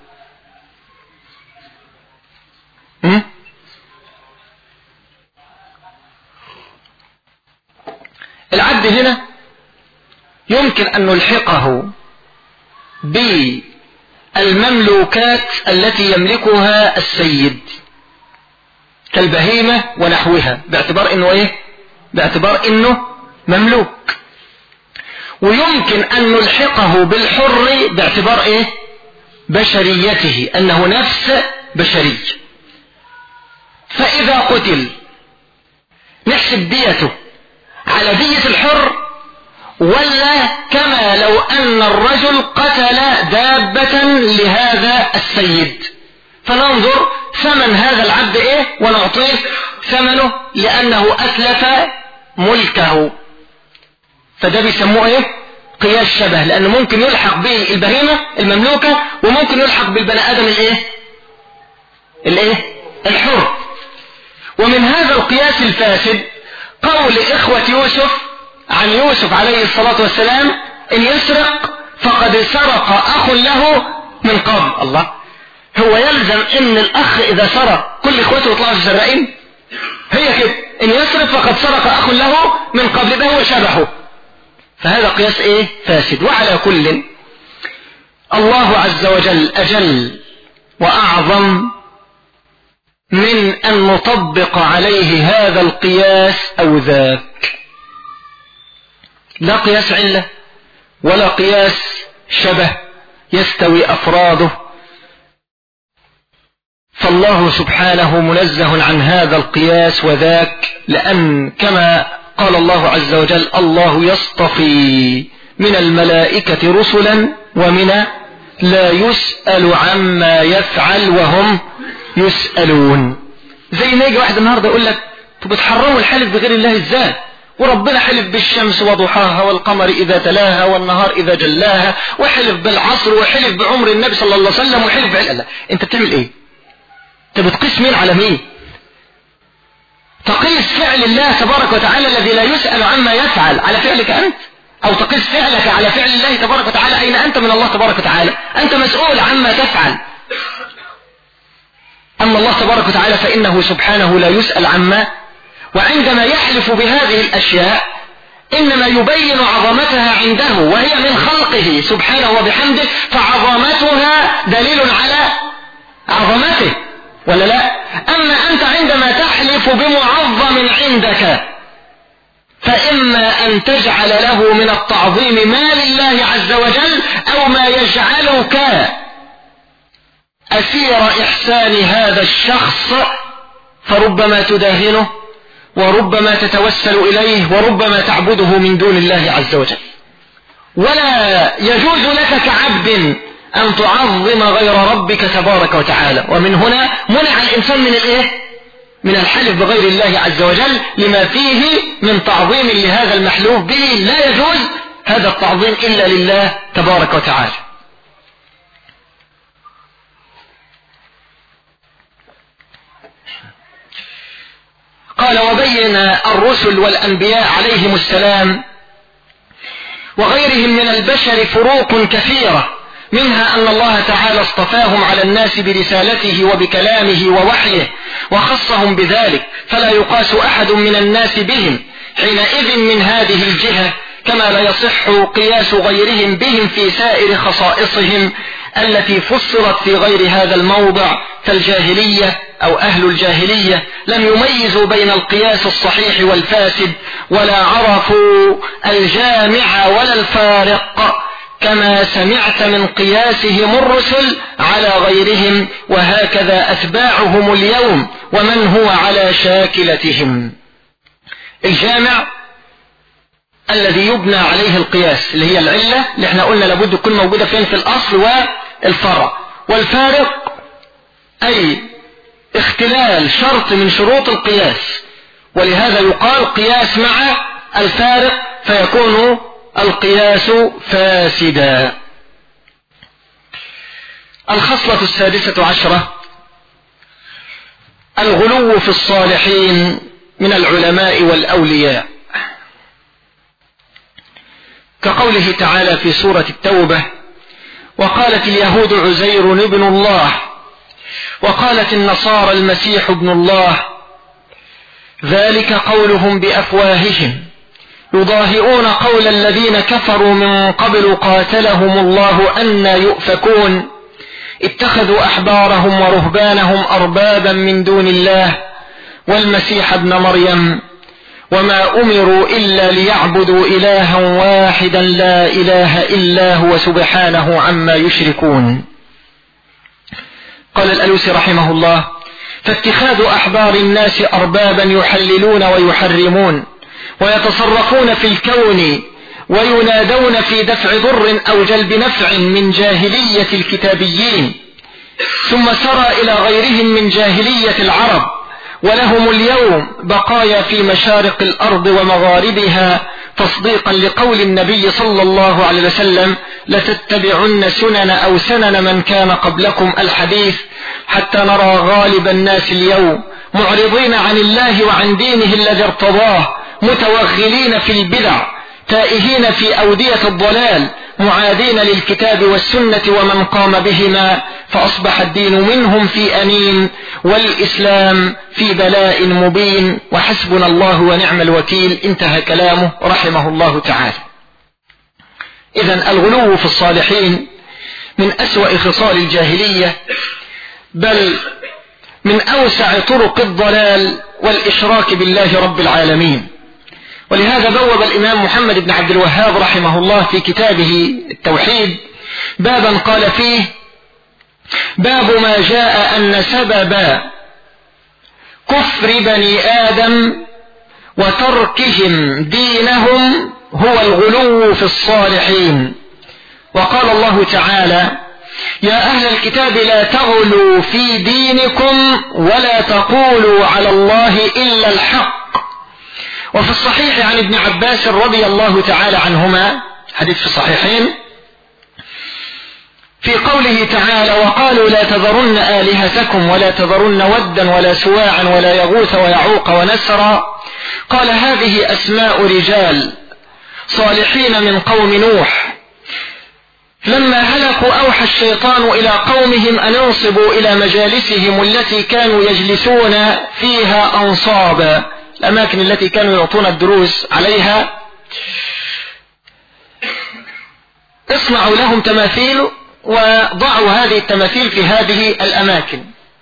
العبد هنا يمكن أن نلحقه بالمملوكات التي يملكها السيد كالبهيمة ونحوها، باعتبار انه مملوك. ويمكن ان نلحقه بالحر باعتبار بشريته، انه نفس بشري. فاذا قتل نحسب ديته على دية الحر، ولا كما لو أن الرجل قتل دابة لهذا السيد، فننظر ثمن هذا العبد ونعطيه ثمنه لأنه أتلف ملكه. فده بيسموه قياس شبه، لأنه ممكن يلحق به البهيمة المملوكة، وممكن يلحق بالبني آدم الحر. ومن هذا القياس الفاسد قول إخوة يوسف عن يوسف عليه الصلاة والسلام: إن يسرق فقد سرق أخ له من قبل. الله، هو يلزم إن الأخ إذا سرق كل إخوته يطلعوا سرقين؟ هي كده، إن يسرق فقد سرق أخ له من قبل، ده هو شبهه. فهذا قياس فاسد. وعلى كل، الله عز وجل أجل وأعظم من أن نطبق عليه هذا القياس أو ذاك. لا قياس علة ولا قياس شبه يستوي أفراده، فالله سبحانه منزه عن هذا القياس وذاك، لأن كما قال الله عز وجل: الله يصطفي من الملائكة رسلا ومن لا يسأل عما يفعل وهم يسألون. زي ما يجي واحد النهارده يقول لك: انتوا بتحرموا الحلف بغير الله ازاي؟ وربنا حلف بالشمس وضحاها والقمر إذا تلاها والنهار إذا جلاها، وحلف بالعصر، وحلف بعمر النبي صلى الله عليه وسلم، وحلف الله. انت بتعمل ايه؟ انت بتقيس مين على مين؟ تقيس فعل الله تبارك وتعالى الذي لا يسأل عما يفعل على فعلك أنت، أو تقيس فعلك على فعل الله تبارك وتعالى. أين أنت من الله تبارك وتعالى؟ أنت مسؤول عما تفعل. أما الله تبارك وتعالى فإنه سبحانه لا يسأل عما، وعندما يحلف بهذه الأشياء إنما يبين عظمتها عنده، وهي من خلقه سبحانه وبحمده، فعظمتها دليل على عظمته، ولا لا؟ أما أنت عندما تحلف بمعظم عندك فإما أن تجعل له من التعظيم ما لله عز وجل، أو ما يجعلك أسير إحسان هذا الشخص، فربما تداهنه وربما تتوسل إليه وربما تعبده من دون الله عز وجل. ولا يجوز لك كعبد أن تعظم غير ربك تبارك وتعالى. ومن هنا منع الإنسان من الحلف بغير الله عز وجل لما فيه من تعظيم لهذا المحلوف به. لا يجوز هذا التعظيم إلا لله تبارك وتعالى. قال: وبين الرسل والأنبياء عليهم السلام وغيرهم من البشر فروق كثيرة، منها أن الله تعالى اصطفاهم على الناس برسالته وبكلامه ووحيه وخصهم بذلك، فلا يقاس أحد من الناس بهم حينئذ من هذه الجهة، كما لا يصح قياس غيرهم بهم في سائر خصائصهم التي فسرت في غير هذا الموضع. فالجاهلية أو أهل الجاهلية لم يميزوا بين القياس الصحيح والفاسد، ولا عرفوا الجامع ولا الفارق، كما سمعت من قياسهم الرسل على غيرهم، وهكذا أتباعهم اليوم ومن هو على شاكلتهم. الجامع الذي يبنى عليه القياس، اللي هي العلة اللي احنا قلنا لابد تكون موجودة فين؟ في الأصل والفرع. والفارق أي اختلال شرط من شروط القياس، ولهذا يقال قياس مع الفارق، فيكون القياس فاسدا. الخصلة 16 الغلو في الصالحين من العلماء والأولياء، كقوله تعالى في سورة التوبة: وقالت اليهود عزير ابن الله، وقالت النصارى المسيح ابن الله، ذلك قولهم بأفواههم يضاهئون قول الذين كفروا من قبل قاتلهم الله أنى يؤفكون اتخذوا أحبارهم ورهبانهم أربابا من دون الله والمسيح ابن مريم وما أمروا إلا ليعبدوا إلها واحدا لا إله إلا هو سبحانه عما يشركون. قال الألوسي رحمه الله: فاتخاذ أحبار الناس أربابا يحللون ويحرمون ويتصرفون في الكون وينادون في دفع ضر أو جلب نفع من جاهلية الكتابيين، ثم سرى إلى غيرهم من جاهلية العرب، ولهم اليوم بقايا في مشارق الأرض ومغاربها، تصديقا لقول النبي صلى الله عليه وسلم: لتتبعن سنن أو سنن من كان قبلكم الحديث، حتى نرى غالب الناس اليوم معرضين عن الله وعن دينه الذي ارتضاه، متوغلين في البدع، تائهين في أودية الضلال، معادين للكتاب والسنة ومن قام بهما، فأصبح الدين منهم في أنين والإسلام في بلاء مبين، وحسبنا الله ونعم الوكيل. انتهى كلامه رحمه الله تعالى. إذن الغلو في الصالحين من أسوأ خصال الجاهلية، بل من أوسع طرق الضلال والإشراك بالله رب العالمين. ولهذا بوب الإمام محمد بن عبد الوهاب رحمه الله في كتابه التوحيد بابا قال فيه: باب ما جاء أن سبب كفر بني آدم وتركهم دينهم هو الغلو في الصالحين. وقال الله تعالى: يا أهل الكتاب لا تغلوا في دينكم ولا تقولوا على الله إلا الحق. وفي الصحيح عن ابن عباس رضي الله تعالى عنهما، حديث في الصحيحين، في قوله تعالى: وقالوا لا تذرن آلهتكم ولا تذرن ودا ولا سواعا ولا يغوث ويعوق ونسرا، قال: هذه أسماء رجال صالحين من قوم نوح، لما هلكوا أوحى الشيطان إلى قومهم أن ينصبوا إلى مجالسهم التي كانوا يجلسون فيها أنصابا، الأماكن التي كانوا يعطون الدروس عليها، اصنعوا لهم تماثيل وضعوا هذه التماثيل في هذه الأماكن،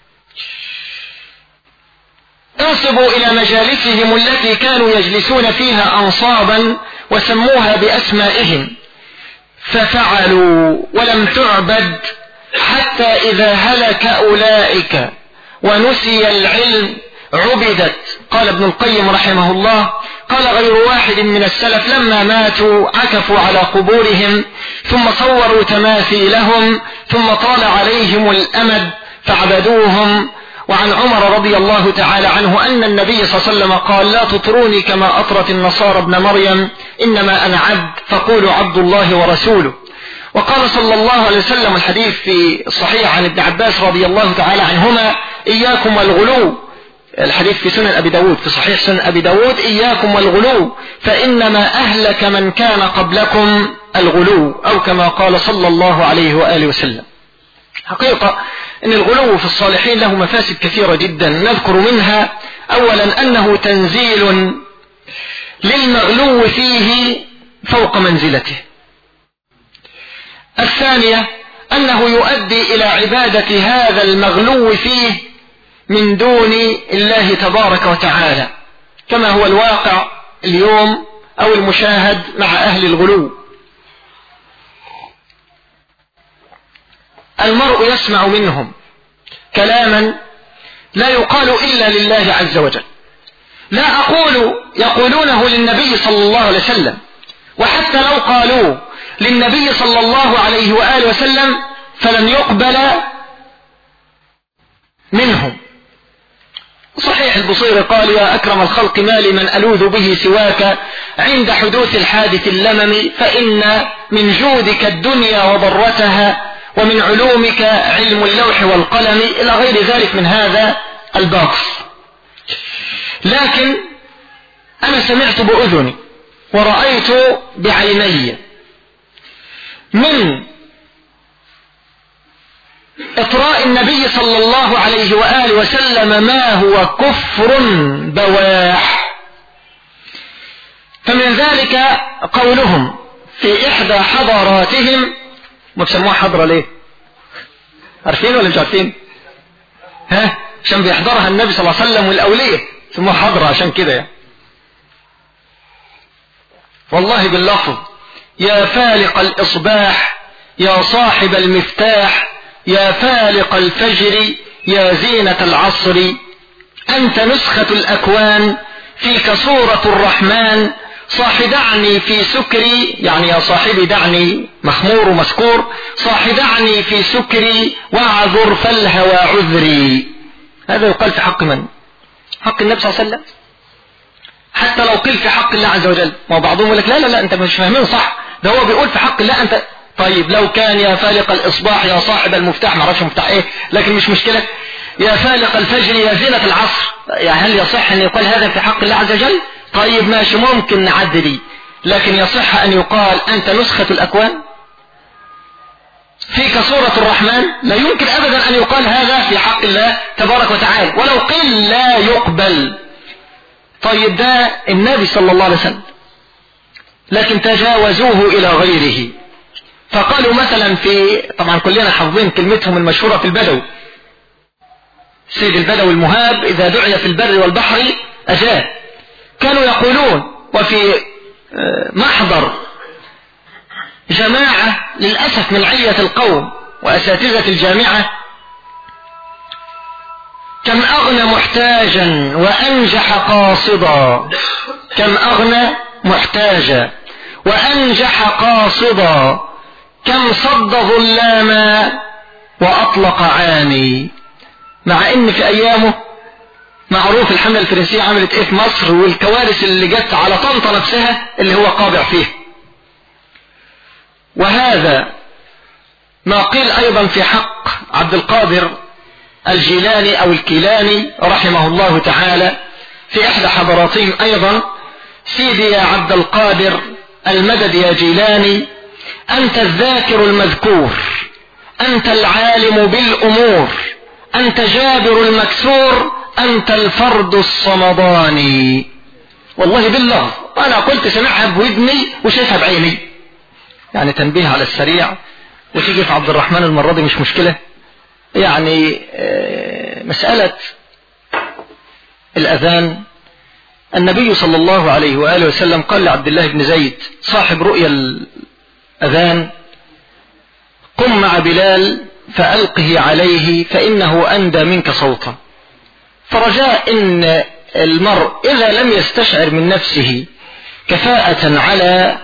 انصبوا إلى مجالسهم التي كانوا يجلسون فيها أنصابا وسموها بأسمائهم، ففعلوا ولم تعبد حتى إذا هلك أولئك ونسي العلم عبدت. قال ابن القيم رحمه الله: قال غير واحد من السلف لما ماتوا عكفوا على قبورهم ثم صوروا تماثيلهم ثم طال عليهم الأمد فعبدوهم. وعن عمر رضي الله تعالى عنه أن النبي صلى الله عليه وسلم قال: لا تطروني كما أطرت النصارى ابن مريم، إنما أنا عبد فقولوا عبد الله ورسوله. وقال صلى الله عليه وسلم، الحديث في الصحيح عن ابن عباس رضي الله تعالى عنهما: إياكم والغلو، الحديث في سنن أبي داود، في صحيح سنن أبي داود: إياكم والغلو فإنما أهلك من كان قبلكم الغلو، أو كما قال صلى الله عليه وآله وسلم. حقيقة أن الغلو في الصالحين له مفاسد كثيرة جدا، نذكر منها أولا أنه تنزيل للمغلو فيه فوق منزلته. الثانية أنه يؤدي إلى عبادة هذا المغلو فيه من دون الله تبارك وتعالى، كما هو الواقع اليوم أو المشاهد مع أهل الغلو. المرء يسمع منهم كلاما لا يقال إلا لله عز وجل، لا أقول يقولونه للنبي صلى الله عليه وسلم، وحتى لو قالوا للنبي صلى الله عليه وآله وسلم فلن يقبل منهم. صحيح البصيري قال: يا أكرم الخلق ما لي من ألوذ به سواك عند حدوث الحادث اللمم، فإن من جودك الدنيا وضرتها ومن علومك علم اللوح والقلم، إلى غير ذلك من هذا الباطل. لكن أنا سمعت بأذني ورأيت بعيني من إطراء النبي صلى الله عليه وآله وسلم ما هو كفر بواح. فمن ذلك قولهم في إحدى حضاراتهم، ما بسموها حضرة ليه؟ عارفين ولا مش عارفين؟ عشان بيحضرها النبي صلى الله عليه وسلم والأولية، سموها حضرة عشان كده يعني. والله باللفظ: يا فالق الإصباح، يا صاحب المفتاح، يا فالق الفجر، يا زينة العصر، أنت نسخة الأكوان، فيك صورة الرحمن، صاح دعني في سكري، يعني يا صاحبي دعني مخمور ومسكور، صاح دعني في سكري واعذر فالهوى عذري. هذا يقال في حق من؟ حق النبي صلى الله عليه وسلم، حتى لو قيل في حق الله عز وجل. ما بعضهم يقول لك لا لا لا أنت مش فاهمين صح، ده هو بيقول في حق الله أنت. طيب لو كان يا فالق الإصباح، يا صاحب المفتاح، ما اعرفش مفتاح ايه، لكن مش مشكلة، يا فالق الفجر، يا زينة العصر، يعني هل يصح أن يقال هذا في حق الله عز وجل؟ طيب ماشي، ممكن نعدي، لكن يصح أن يقال أنت نسخة الأكوان، فيك صورة الرحمن؟ لا يمكن أبدا أن يقال هذا في حق الله تبارك وتعالى، ولو قيل لا يقبل. طيب ده النبي صلى الله عليه وسلم، لكن تجاوزوه إلى غيره، فقالوا مثلا في، طبعا كلنا حافظين كلمتهم المشهورة في البدو، سيد البدو المهاب إذا دعي في البر والبحر أجاب. كانوا يقولون، وفي محضر جماعة للأسف من علية القوم وأساتذة الجامعة: كم أغنى محتاجا وأنجح قاصدا، كم أغنى محتاجا وأنجح قاصدا، كم صد ظلاما وأطلق عاني. مع إن في أيامه معروف الحملة الفرنسية عملت إيه في مصر، والكوارث اللي جت على طنطا نفسها اللي هو قابع فيه. وهذا ما قيل أيضا في حق عبد القادر الجيلاني أو الكيلاني رحمه الله تعالى في إحدى حضاراتهم أيضا: سيدي يا عبد القادر، المدد يا جيلاني، أنت الذاكر المذكور، أنت العالم بالأمور، أنت جابر المكسور، أنت الفرد الصمداني. والله بالله أنا قلت سمعها بودني وشايفها بعيني، يعني تنبيه على السريع، وتيجي في عبد الرحمن المرة دي مش مشكلة. يعني مسألة الأذان، النبي صلى الله عليه وآله وسلم قال لعبد الله بن زيد صاحب رؤيا الأذان: قم مع بلال فألقه عليه فإنه أندى منك صوتا. فرجاء إن المرء إذا لم يستشعر من نفسه كفاءة على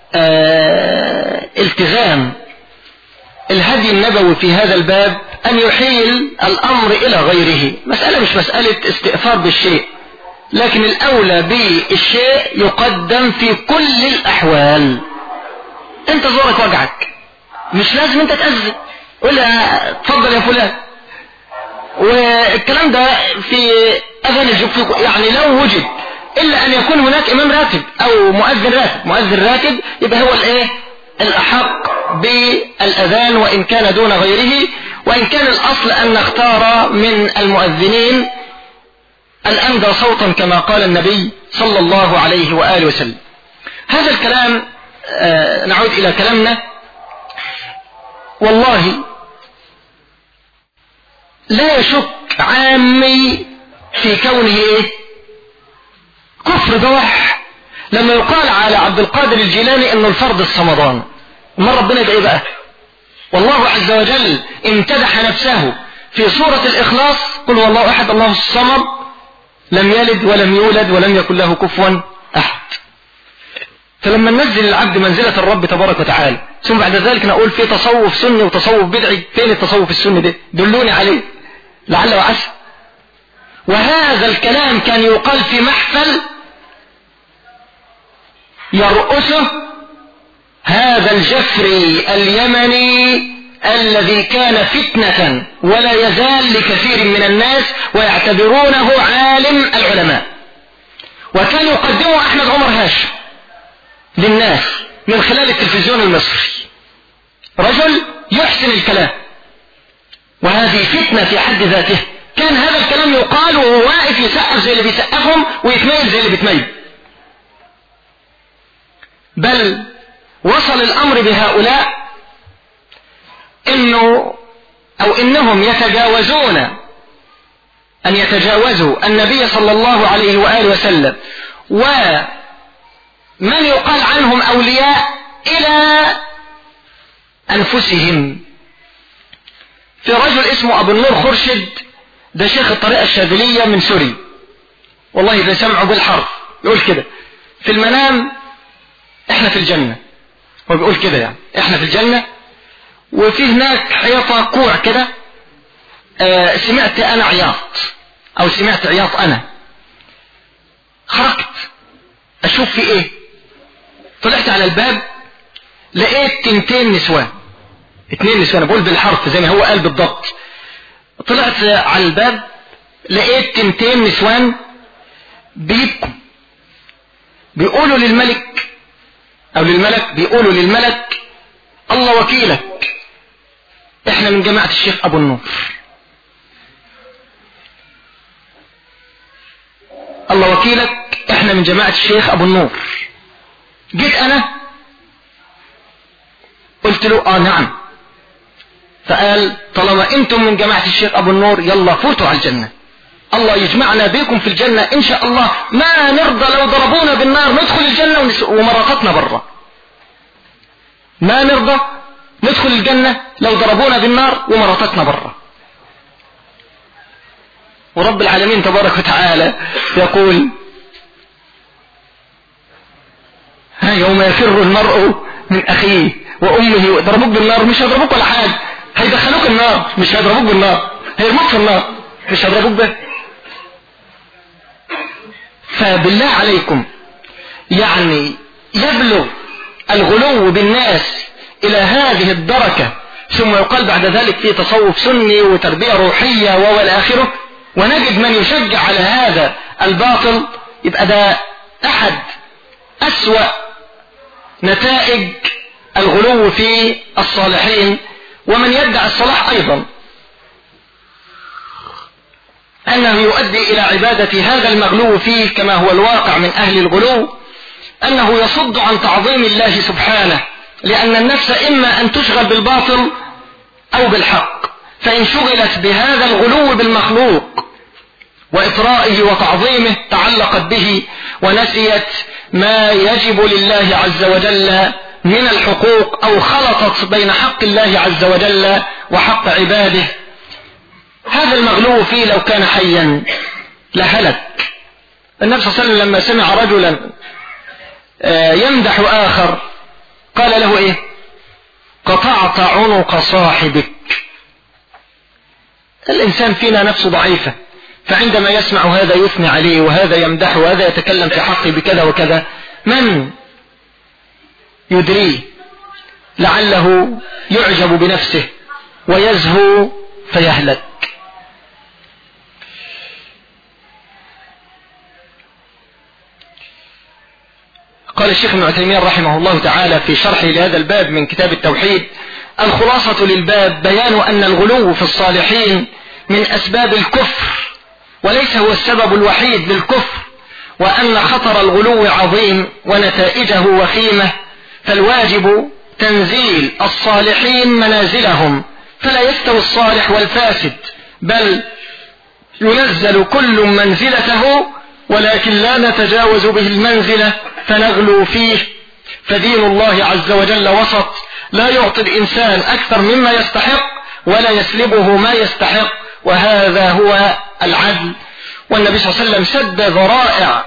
التزام الهدي النبوي في هذا الباب أن يحيل الأمر إلى غيره. مسألة مش مسألة استئثار بالشيء، لكن الأولى بالشيء يقدم في كل الأحوال. أنت زورك وجعك، مش لازم أنت تأذن، قول اتفضل يا فلان. والكلام ده في أذان الجوف، يعني لو وجد إلا أن يكون هناك إمام راتب أو مؤذن راتب. مؤذن راتب يبقى هو الأحق بالأذان وإن كان دون غيره، وإن كان الأصل أن نختار من المؤذنين الأندى صوتا كما قال النبي صلى الله عليه وآله وسلم. هذا الكلام نعود إلى كلامنا. والله لا يشك عامي في كونه كفر بواح لما يقال على عبد القادر الجيلاني انه الفرد الصمدان. ما ربنا يبقى بقى؟ والله عز وجل امتدح نفسه في سورة الإخلاص: قل هو الله أحد الله الصمد لم يلد ولم يولد ولم يكن له كفوا أحد. فلما ننزل العبد منزلة الرب تبارك وتعالى ثم بعد ذلك نقول في تصوف سني وتصوف بدعي، فين التصوف السني ده؟ دلوني عليه لعل وعسى. وهذا الكلام كان يقال في محفل يرأسه هذا الجفري اليمني الذي كان فتنة ولا يزال لكثير من الناس ويعتبرونه عالم العلماء، وكان يقدمه أحمد عمر هاشم للناس من خلال التلفزيون المصري. رجل يحسن الكلام، وهذه فتنة في حد ذاته. كان هذا الكلام يقال وهو واقف يسقف زي اللي بيسقفهم ويتميل زي اللي بيتميل. بل وصل الأمر بهؤلاء إنهم يتجاوزون أن يتجاوزوا النبي صلى الله عليه وآله وسلم ومن يقال عنهم أولياء إلى أنفسهم. في رجل اسمه أبو النور خرشد، ده شيخ الطريقة الشاذلية من سوريا، والله إذا سمعوا بالحرف يقول كده في المنام: إحنا في الجنة. هو بيقول كده يعني إحنا في الجنة، وفي هناك حيطة كوع كده. سمعت أنا عياط أو سمعت عياط أنا، خرجت أشوف في إيه. طلعت على الباب لقيت 2 نسوان، 2 نسوان، بقول بالحرف زي ما هو قال بالضبط. طلعت على الباب لقيت 2 نسوان بيبكوا، بيقولوا للملك أو للملك، بيقولوا للملك: الله وكيلك، إحنا من جماعة الشيخ أبو النور. الله وكيلك، إحنا من جماعة الشيخ أبو النور. جيت أنا قلت له: نعم. فقال: طالما أنتم من جماعة الشيخ أبو النور يلا فوتوا على الجنة، الله يجمعنا بكم في الجنة إن شاء الله. ما نرضى لو ضربونا بالنار ندخل الجنة ومراتنا برا. ما نرضى ندخل الجنة لو ضربونا بالنار ومراتنا برا. ورب العالمين تبارك وتعالى يقول: يوم يفر المرء من أخيه وأمه. ضربوك بالنار، مش هيضربوك ولا حاجة، هيدخلوك النار، مش هيضربوك بالنار، هيرموك في النار، مش هيضربوك به. فبالله عليكم يعني يبلغ الغلو بالناس إلى هذه الدرجة، ثم يقال بعد ذلك في تصوف سني وتربية روحية وإلى آخره، ونجد من يشجع على هذا الباطل. يبقى ده أحد أسوأ نتائج الغلو في الصالحين. ومن يدعي الصلاح أيضا أنه يؤدي إلى عبادة هذا المغلو فيه كما هو الواقع من أهل الغلو، أنه يصد عن تعظيم الله سبحانه، لأن النفس إما أن تشغل بالباطل أو بالحق، فإن شغلت بهذا الغلو بالمخلوق وإطرائه وتعظيمه تعلقت به ونسيت ما يجب لله عز وجل من الحقوق، أو خلطت بين حق الله عز وجل وحق عباده. هذا المغلو فيه لو كان حيا لهلك. النبي صلى الله عليه وسلم لما سمع رجلا يمدح آخر قال له ايه؟ قطعت عنق صاحبك. الإنسان فينا نفسه ضعيفة، فعندما يسمع هذا يثني عليه وهذا يمدحه وهذا يتكلم في حقه بكذا وكذا، من يدريه؟ لعله يعجب بنفسه ويزهو فيهلك. قال الشيخ ابن عثيمين رحمه الله تعالى في شرحه لهذا الباب من كتاب التوحيد: الخلاصة للباب بيان أن الغلو في الصالحين من أسباب الكفر وليس هو السبب الوحيد للكفر، وأن خطر الغلو عظيم ونتائجه وخيمة، فالواجب تنزيل الصالحين منازلهم، فلا يستوي الصالح والفاسد، بل ينزل كل منزلته، ولكن لا نتجاوز به المنزلة فنغلو فيه. فدين الله عز وجل وسط، لا يعطي الإنسان أكثر مما يستحق ولا يسلبه ما يستحق، وهذا هو العدل. والنبي صلى الله عليه وسلم سد ذرائع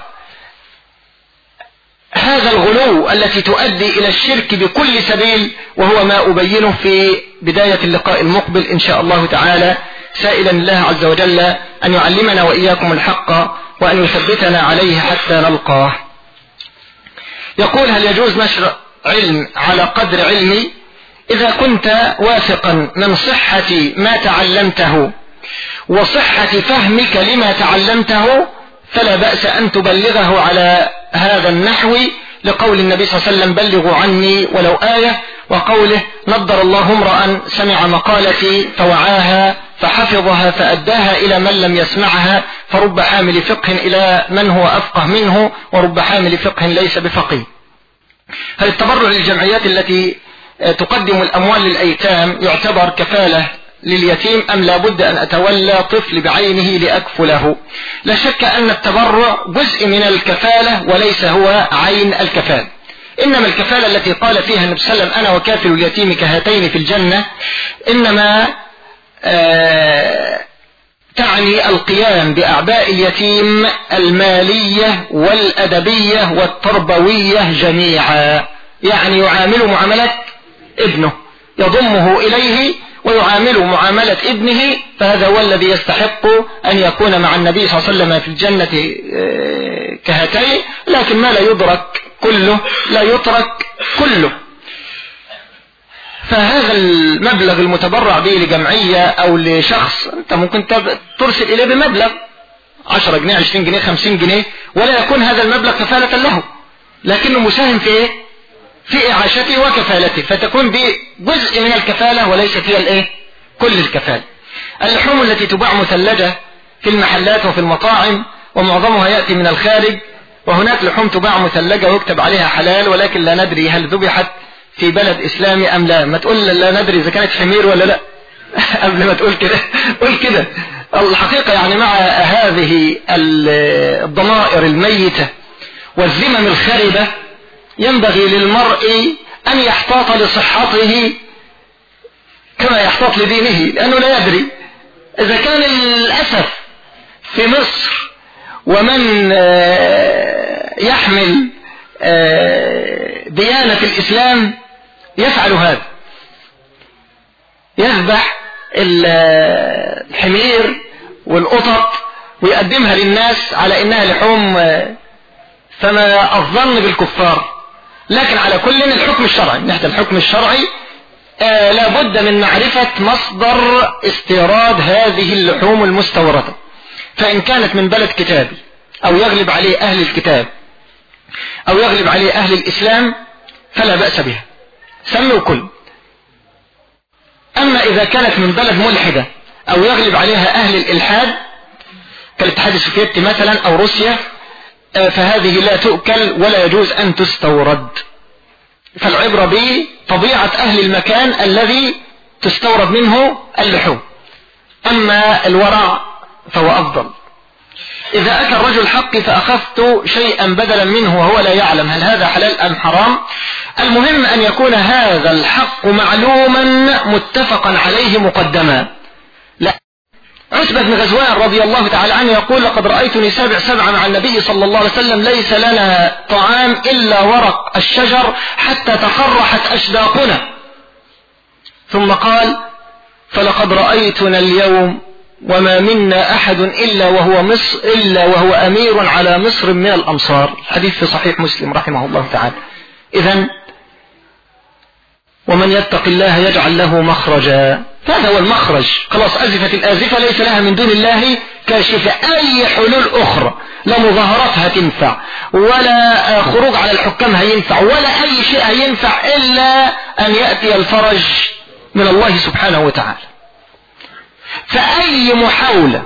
هذا الغلو التي تؤدي إلى الشرك بكل سبيل، وهو ما أبينه في بداية اللقاء المقبل إن شاء الله تعالى، سائلا الله عز وجل أن يعلمنا وإياكم الحق وأن يثبتنا عليه حتى نلقاه. يقول: هل يجوز نشر علم على قدر علمي؟ إذا كنت واثقا من صحة ما تعلمته وصحة فهمك لما تعلمته فلا بأس أن تبلغه على هذا النحو، لقول النبي صلى الله عليه وسلم: بلغوا عني ولو آية، وقوله: نضر الله امرأ سمع مقالتي فوعاها فحفظها فأداها إلى من لم يسمعها، فرب حامل فقه إلى من هو أفقه منه، ورب حامل فقه ليس بفقيه. هل التبرع للجمعيات التي تقدم الأموال للأيتام يعتبر كفالة لليتيم، أم لا بد أن أتولى طفل بعينه لأكفله؟ لا شك أن التبرع جزء من الكفالة وليس هو عين الكفالة، إنما الكفالة التي قال فيها النبي صلى الله عليه وسلم: أنا وكافل اليتيم كهاتين في الجنة، إنما تعني القيام بأعباء اليتيم المالية والأدبية والتربوية جميعا، يعني يعامل معاملة ابنه، يضمه إليه ويعامل معاملة ابنه، فهذا هو الذي يستحق أن يكون مع النبي صلى الله عليه وسلم في الجنة كهاتين، لكن ما لا يدرك كله لا يترك كله. فهذا المبلغ المتبرع به لجمعية أو لشخص، أنت ممكن ترسل إليه بمبلغ 10 جنيه 20 جنيه 50 جنيه، ولا يكون هذا المبلغ كفالة له، لكنه مساهم في إيه؟ في إعاشته وكفالته، فتكون دي جزء من الكفالة وليس فيها الإيه؟ كل الكفالة. اللحوم التي تباع مثلجة في المحلات وفي المطاعم ومعظمها يأتي من الخارج، وهناك لحوم تباع مثلجة ويكتب عليها حلال، ولكن لا ندري هل ذبحت في بلد إسلامي أم لا. ما تقول لا ندري إذا كانت حمير ولا لا قبل ما تقول كده قول كده. الحقيقة يعني مع هذه الضمائر الميتة والذمم الخربة ينبغي للمرء أن يحتاط لصحته كما يحتاط لدينه، لأنه لا يدري إذا كان للأسف في مصر ومن يحمل ديانة الإسلام يفعل هذا، يذبح الحمير والقطط ويقدمها للناس على إنها لحوم، فما الظن بالكفار. لكن على كل الحكم الشرعي، نحن الحكم الشرعي لابد من معرفة مصدر استيراد هذه اللحوم المستوردة، فإن كانت من بلد كتابي أو يغلب عليه أهل الكتاب أو يغلب عليه أهل الإسلام فلا بأس بها، سموا كل. أما إذا كانت من بلد ملحدة أو يغلب عليها أهل الإلحاد كالاتحاد السوفيتي مثلا أو روسيا، فهذه لا تؤكل ولا يجوز أن تستورد. فالعبرة بطبيعة أهل المكان الذي تستورد منه اللحوم، أما الورع فهو أفضل. إذا أكل الرجل حقي فأخذت شيئا بدلا منه وهو لا يعلم، هل هذا حلال أم حرام؟ المهم أن يكون هذا الحق معلوما متفقا عليه مقدما. لا. عتبة بن غزوان رضي الله تعالى عنه يقول: لقد رأيتني سبعة مع النبي صلى الله عليه وسلم ليس لنا طعام إلا ورق الشجر حتى تقرحت أشداقنا، ثم قال: فلقد رأيتنا اليوم وما منا أحد إلا وهو أمير على مصر من الأمصار. حديث في صحيح مسلم رحمه الله تعالى. إذن ومن يتق الله يجعل له مخرجا، هذا هو المخرج. خلاص أزفت الآزفة ليس لها من دون الله كاشفة. أي حلول أخرى، لا مظاهرات هتنفع ولا خروج على الحكام هينفع ولا أي شيء هينفع إلا أن يأتي الفرج من الله سبحانه وتعالى. فأي محاولة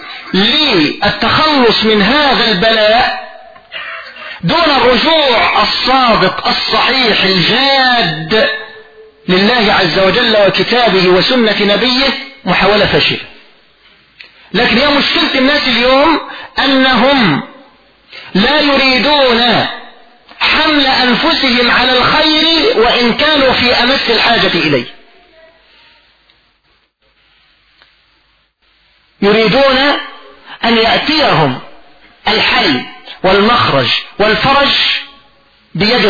للتخلص من هذا البلاء دون الرجوع الصادق الصحيح الجاد لله عز وجل وكتابه وسنة نبيه محاولة فاشلة. لكن هي مشكلة الناس اليوم أنهم لا يريدون حمل أنفسهم على الخير وإن كانوا في أمس الحاجة إليه، يريدون أن يأتيهم الحل والمخرج والفرج بيد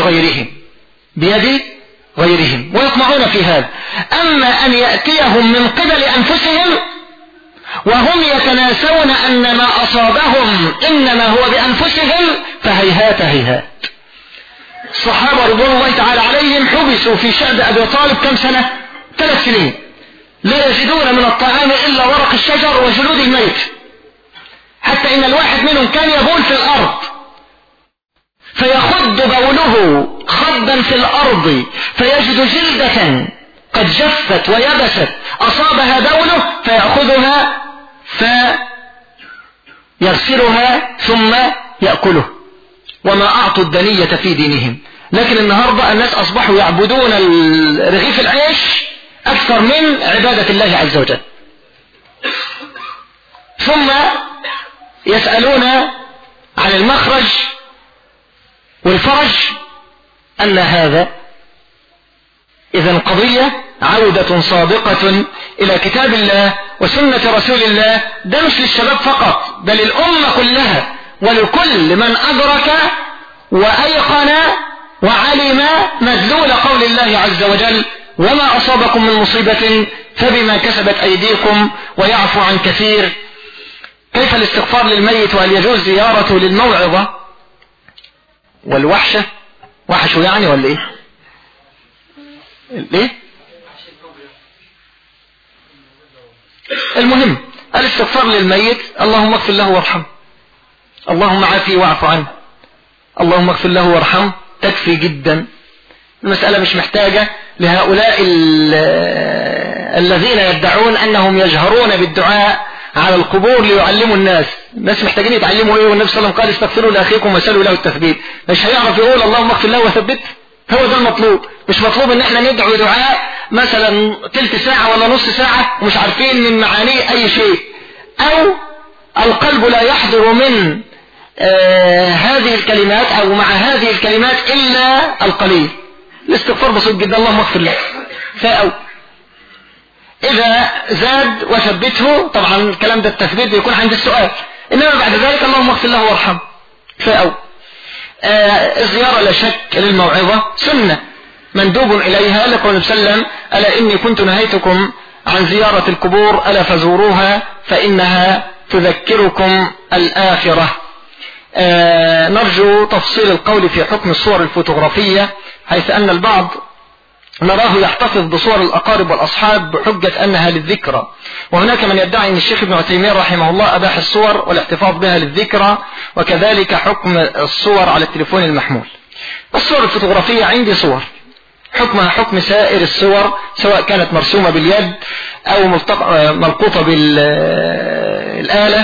غيرهم ويطمعون في هذا. أما أن يأتيهم من قبل أنفسهم وهم يتناسون أن ما أصابهم إنما هو بأنفسهم فهيهات هيهات. الصحابة رضوان الله تعالى عليهم حبسوا في شعب أبي طالب كم سنة؟ 3 سنين، لا يجدون من الطعام إلا ورق الشجر وجلود الميت، حتى إن الواحد منهم كان يبول في الأرض فيخد بوله خدا في الأرض فيجد جلدة قد جفت ويبست أصابها بوله فيأخذها فيغسلها ثم يأكله. وما أعطوا الدنية في دينهم. لكن النهاردة الناس أصبحوا يعبدون رغيف العيش أكثر من عبادة الله عز وجل، ثم يسألون عن المخرج والفرج أن هذا إذن قضية عودة صادقة إلى كتاب الله وسنة رسول الله. ده مش للشباب فقط، ده للأمة كلها ولكل من أدرك وأيقن وعلم مدلول قول الله عز وجل: وما أصابكم من مصيبة فبما كسبت أيديكم ويعفو عن كثير. كيف الاستغفار للميت وهل يجوز زيارته للموعظة والوحشة؟ وحشه يعني ولا ايه؟ ليه؟ المهم الاستغفار للميت: اللهم اغفر له وارحمه، اللهم عافيه واعف عنه، اللهم اغفر له وارحمه، تكفي جدا. المسألة مش محتاجة لهؤلاء الذين يدعون أنهم يجهرون بالدعاء على القبور ليعلموا الناس محتاجين يتعلموا ايه؟ والنبي صلى الله عليه وسلم قال: استغفروا لأخيكم وسألوا له التثبيت. مش هيعرف يقول اللهم اغفر له وثبت. هو ده المطلوب. مش مطلوب ان احنا ندعو دعاء مثلا تلت ساعة ولا نص ساعة ومش عارفين من معانيه اي شيء، او القلب لا يحضر من هذه الكلمات او مع هذه الكلمات الا القليل. الاستغفار بسيط جدا: اللهم اغفر له، فأو إذا زاد وثبته، طبعا الكلام ده التثبيت بيكون عند السؤال، إنما بعد ذلك اللهم اغفر له وارحمه، فأو الزيارة لا شك للموعظة سنة مندوب إليها، لقول النبي صلى الله عليه وسلم: ألا إني كنت نهيتكم عن زيارة القبور ألا فزوروها فإنها تذكركم الآخرة. نرجو تفصيل القول في حكم الصور الفوتوغرافية، حيث أن البعض نراه يحتفظ بصور الأقارب والأصحاب بحجة أنها للذكرى، وهناك من يدعي أن الشيخ ابن عثيمين رحمه الله أباح الصور والاحتفاظ بها للذكرى، وكذلك حكم الصور على التليفون المحمول. الصور الفوتوغرافية عندي صور حكمها حكم سائر الصور، سواء كانت مرسومة باليد أو ملقوطة بالآلة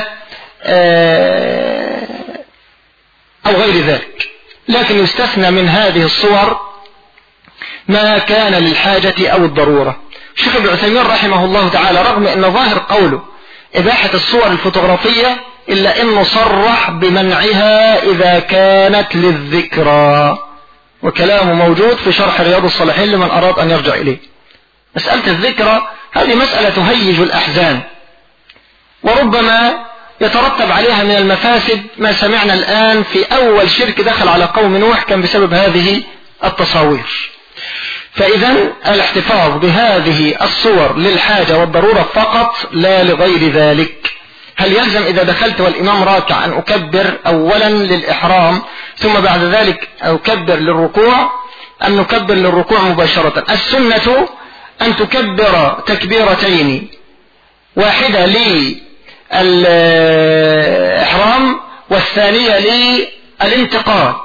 أو غير ذلك، لكن يستثنى من هذه الصور ما كان للحاجة أو الضرورة. الشيخ ابن عثيمين رحمه الله تعالى رغم أن ظاهر قوله إباحة الصور الفوتوغرافية إلا إنه صرح بمنعها إذا كانت للذكرى، وكلامه موجود في شرح رياض الصالحين لمن أراد أن يرجع إليه. مسألة الذكرى هذه مسألة تهيج الأحزان، وربما يترتب عليها من المفاسد ما سمعنا الآن في أول شرك دخل على قوم نوح كان بسبب هذه التصاوير. فإذا الاحتفاظ بهذه الصور للحاجة والضرورة فقط لا لغير ذلك. هل يلزم إذا دخلت والإمام راكع أن أكبر أولا للإحرام ثم بعد ذلك أكبر للركوع، أم نكبر للركوع مباشرة؟ السنة أن تكبر تكبيرتين، واحدة للإحرام والثانية للانتقال.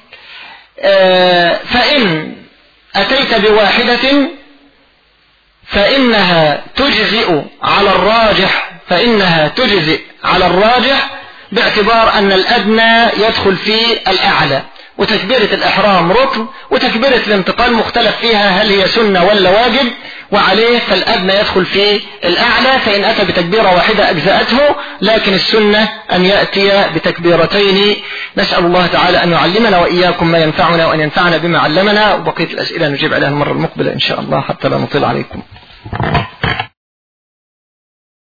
فإن أتيت بواحدة فإنها تجزئ على الراجح باعتبار أن الأدنى يدخل في الأعلى، وتكبيرة الإحرام ركن وتكبيرة الانتقال مختلف فيها هل هي سنة ولا واجب، وعليه فالأدنى يدخل في الأعلى، فإن أتى بتكبيرة واحدة أجزأته، لكن السنة أن يأتي بتكبيرتين. نسأل الله تعالى أن يعلمنا وإياكم ما ينفعنا وأن ينفعنا بما علمنا، وبقية الأسئلة نجيب عليها المرة المقبلة إن شاء الله حتى لا نطيل عليكم.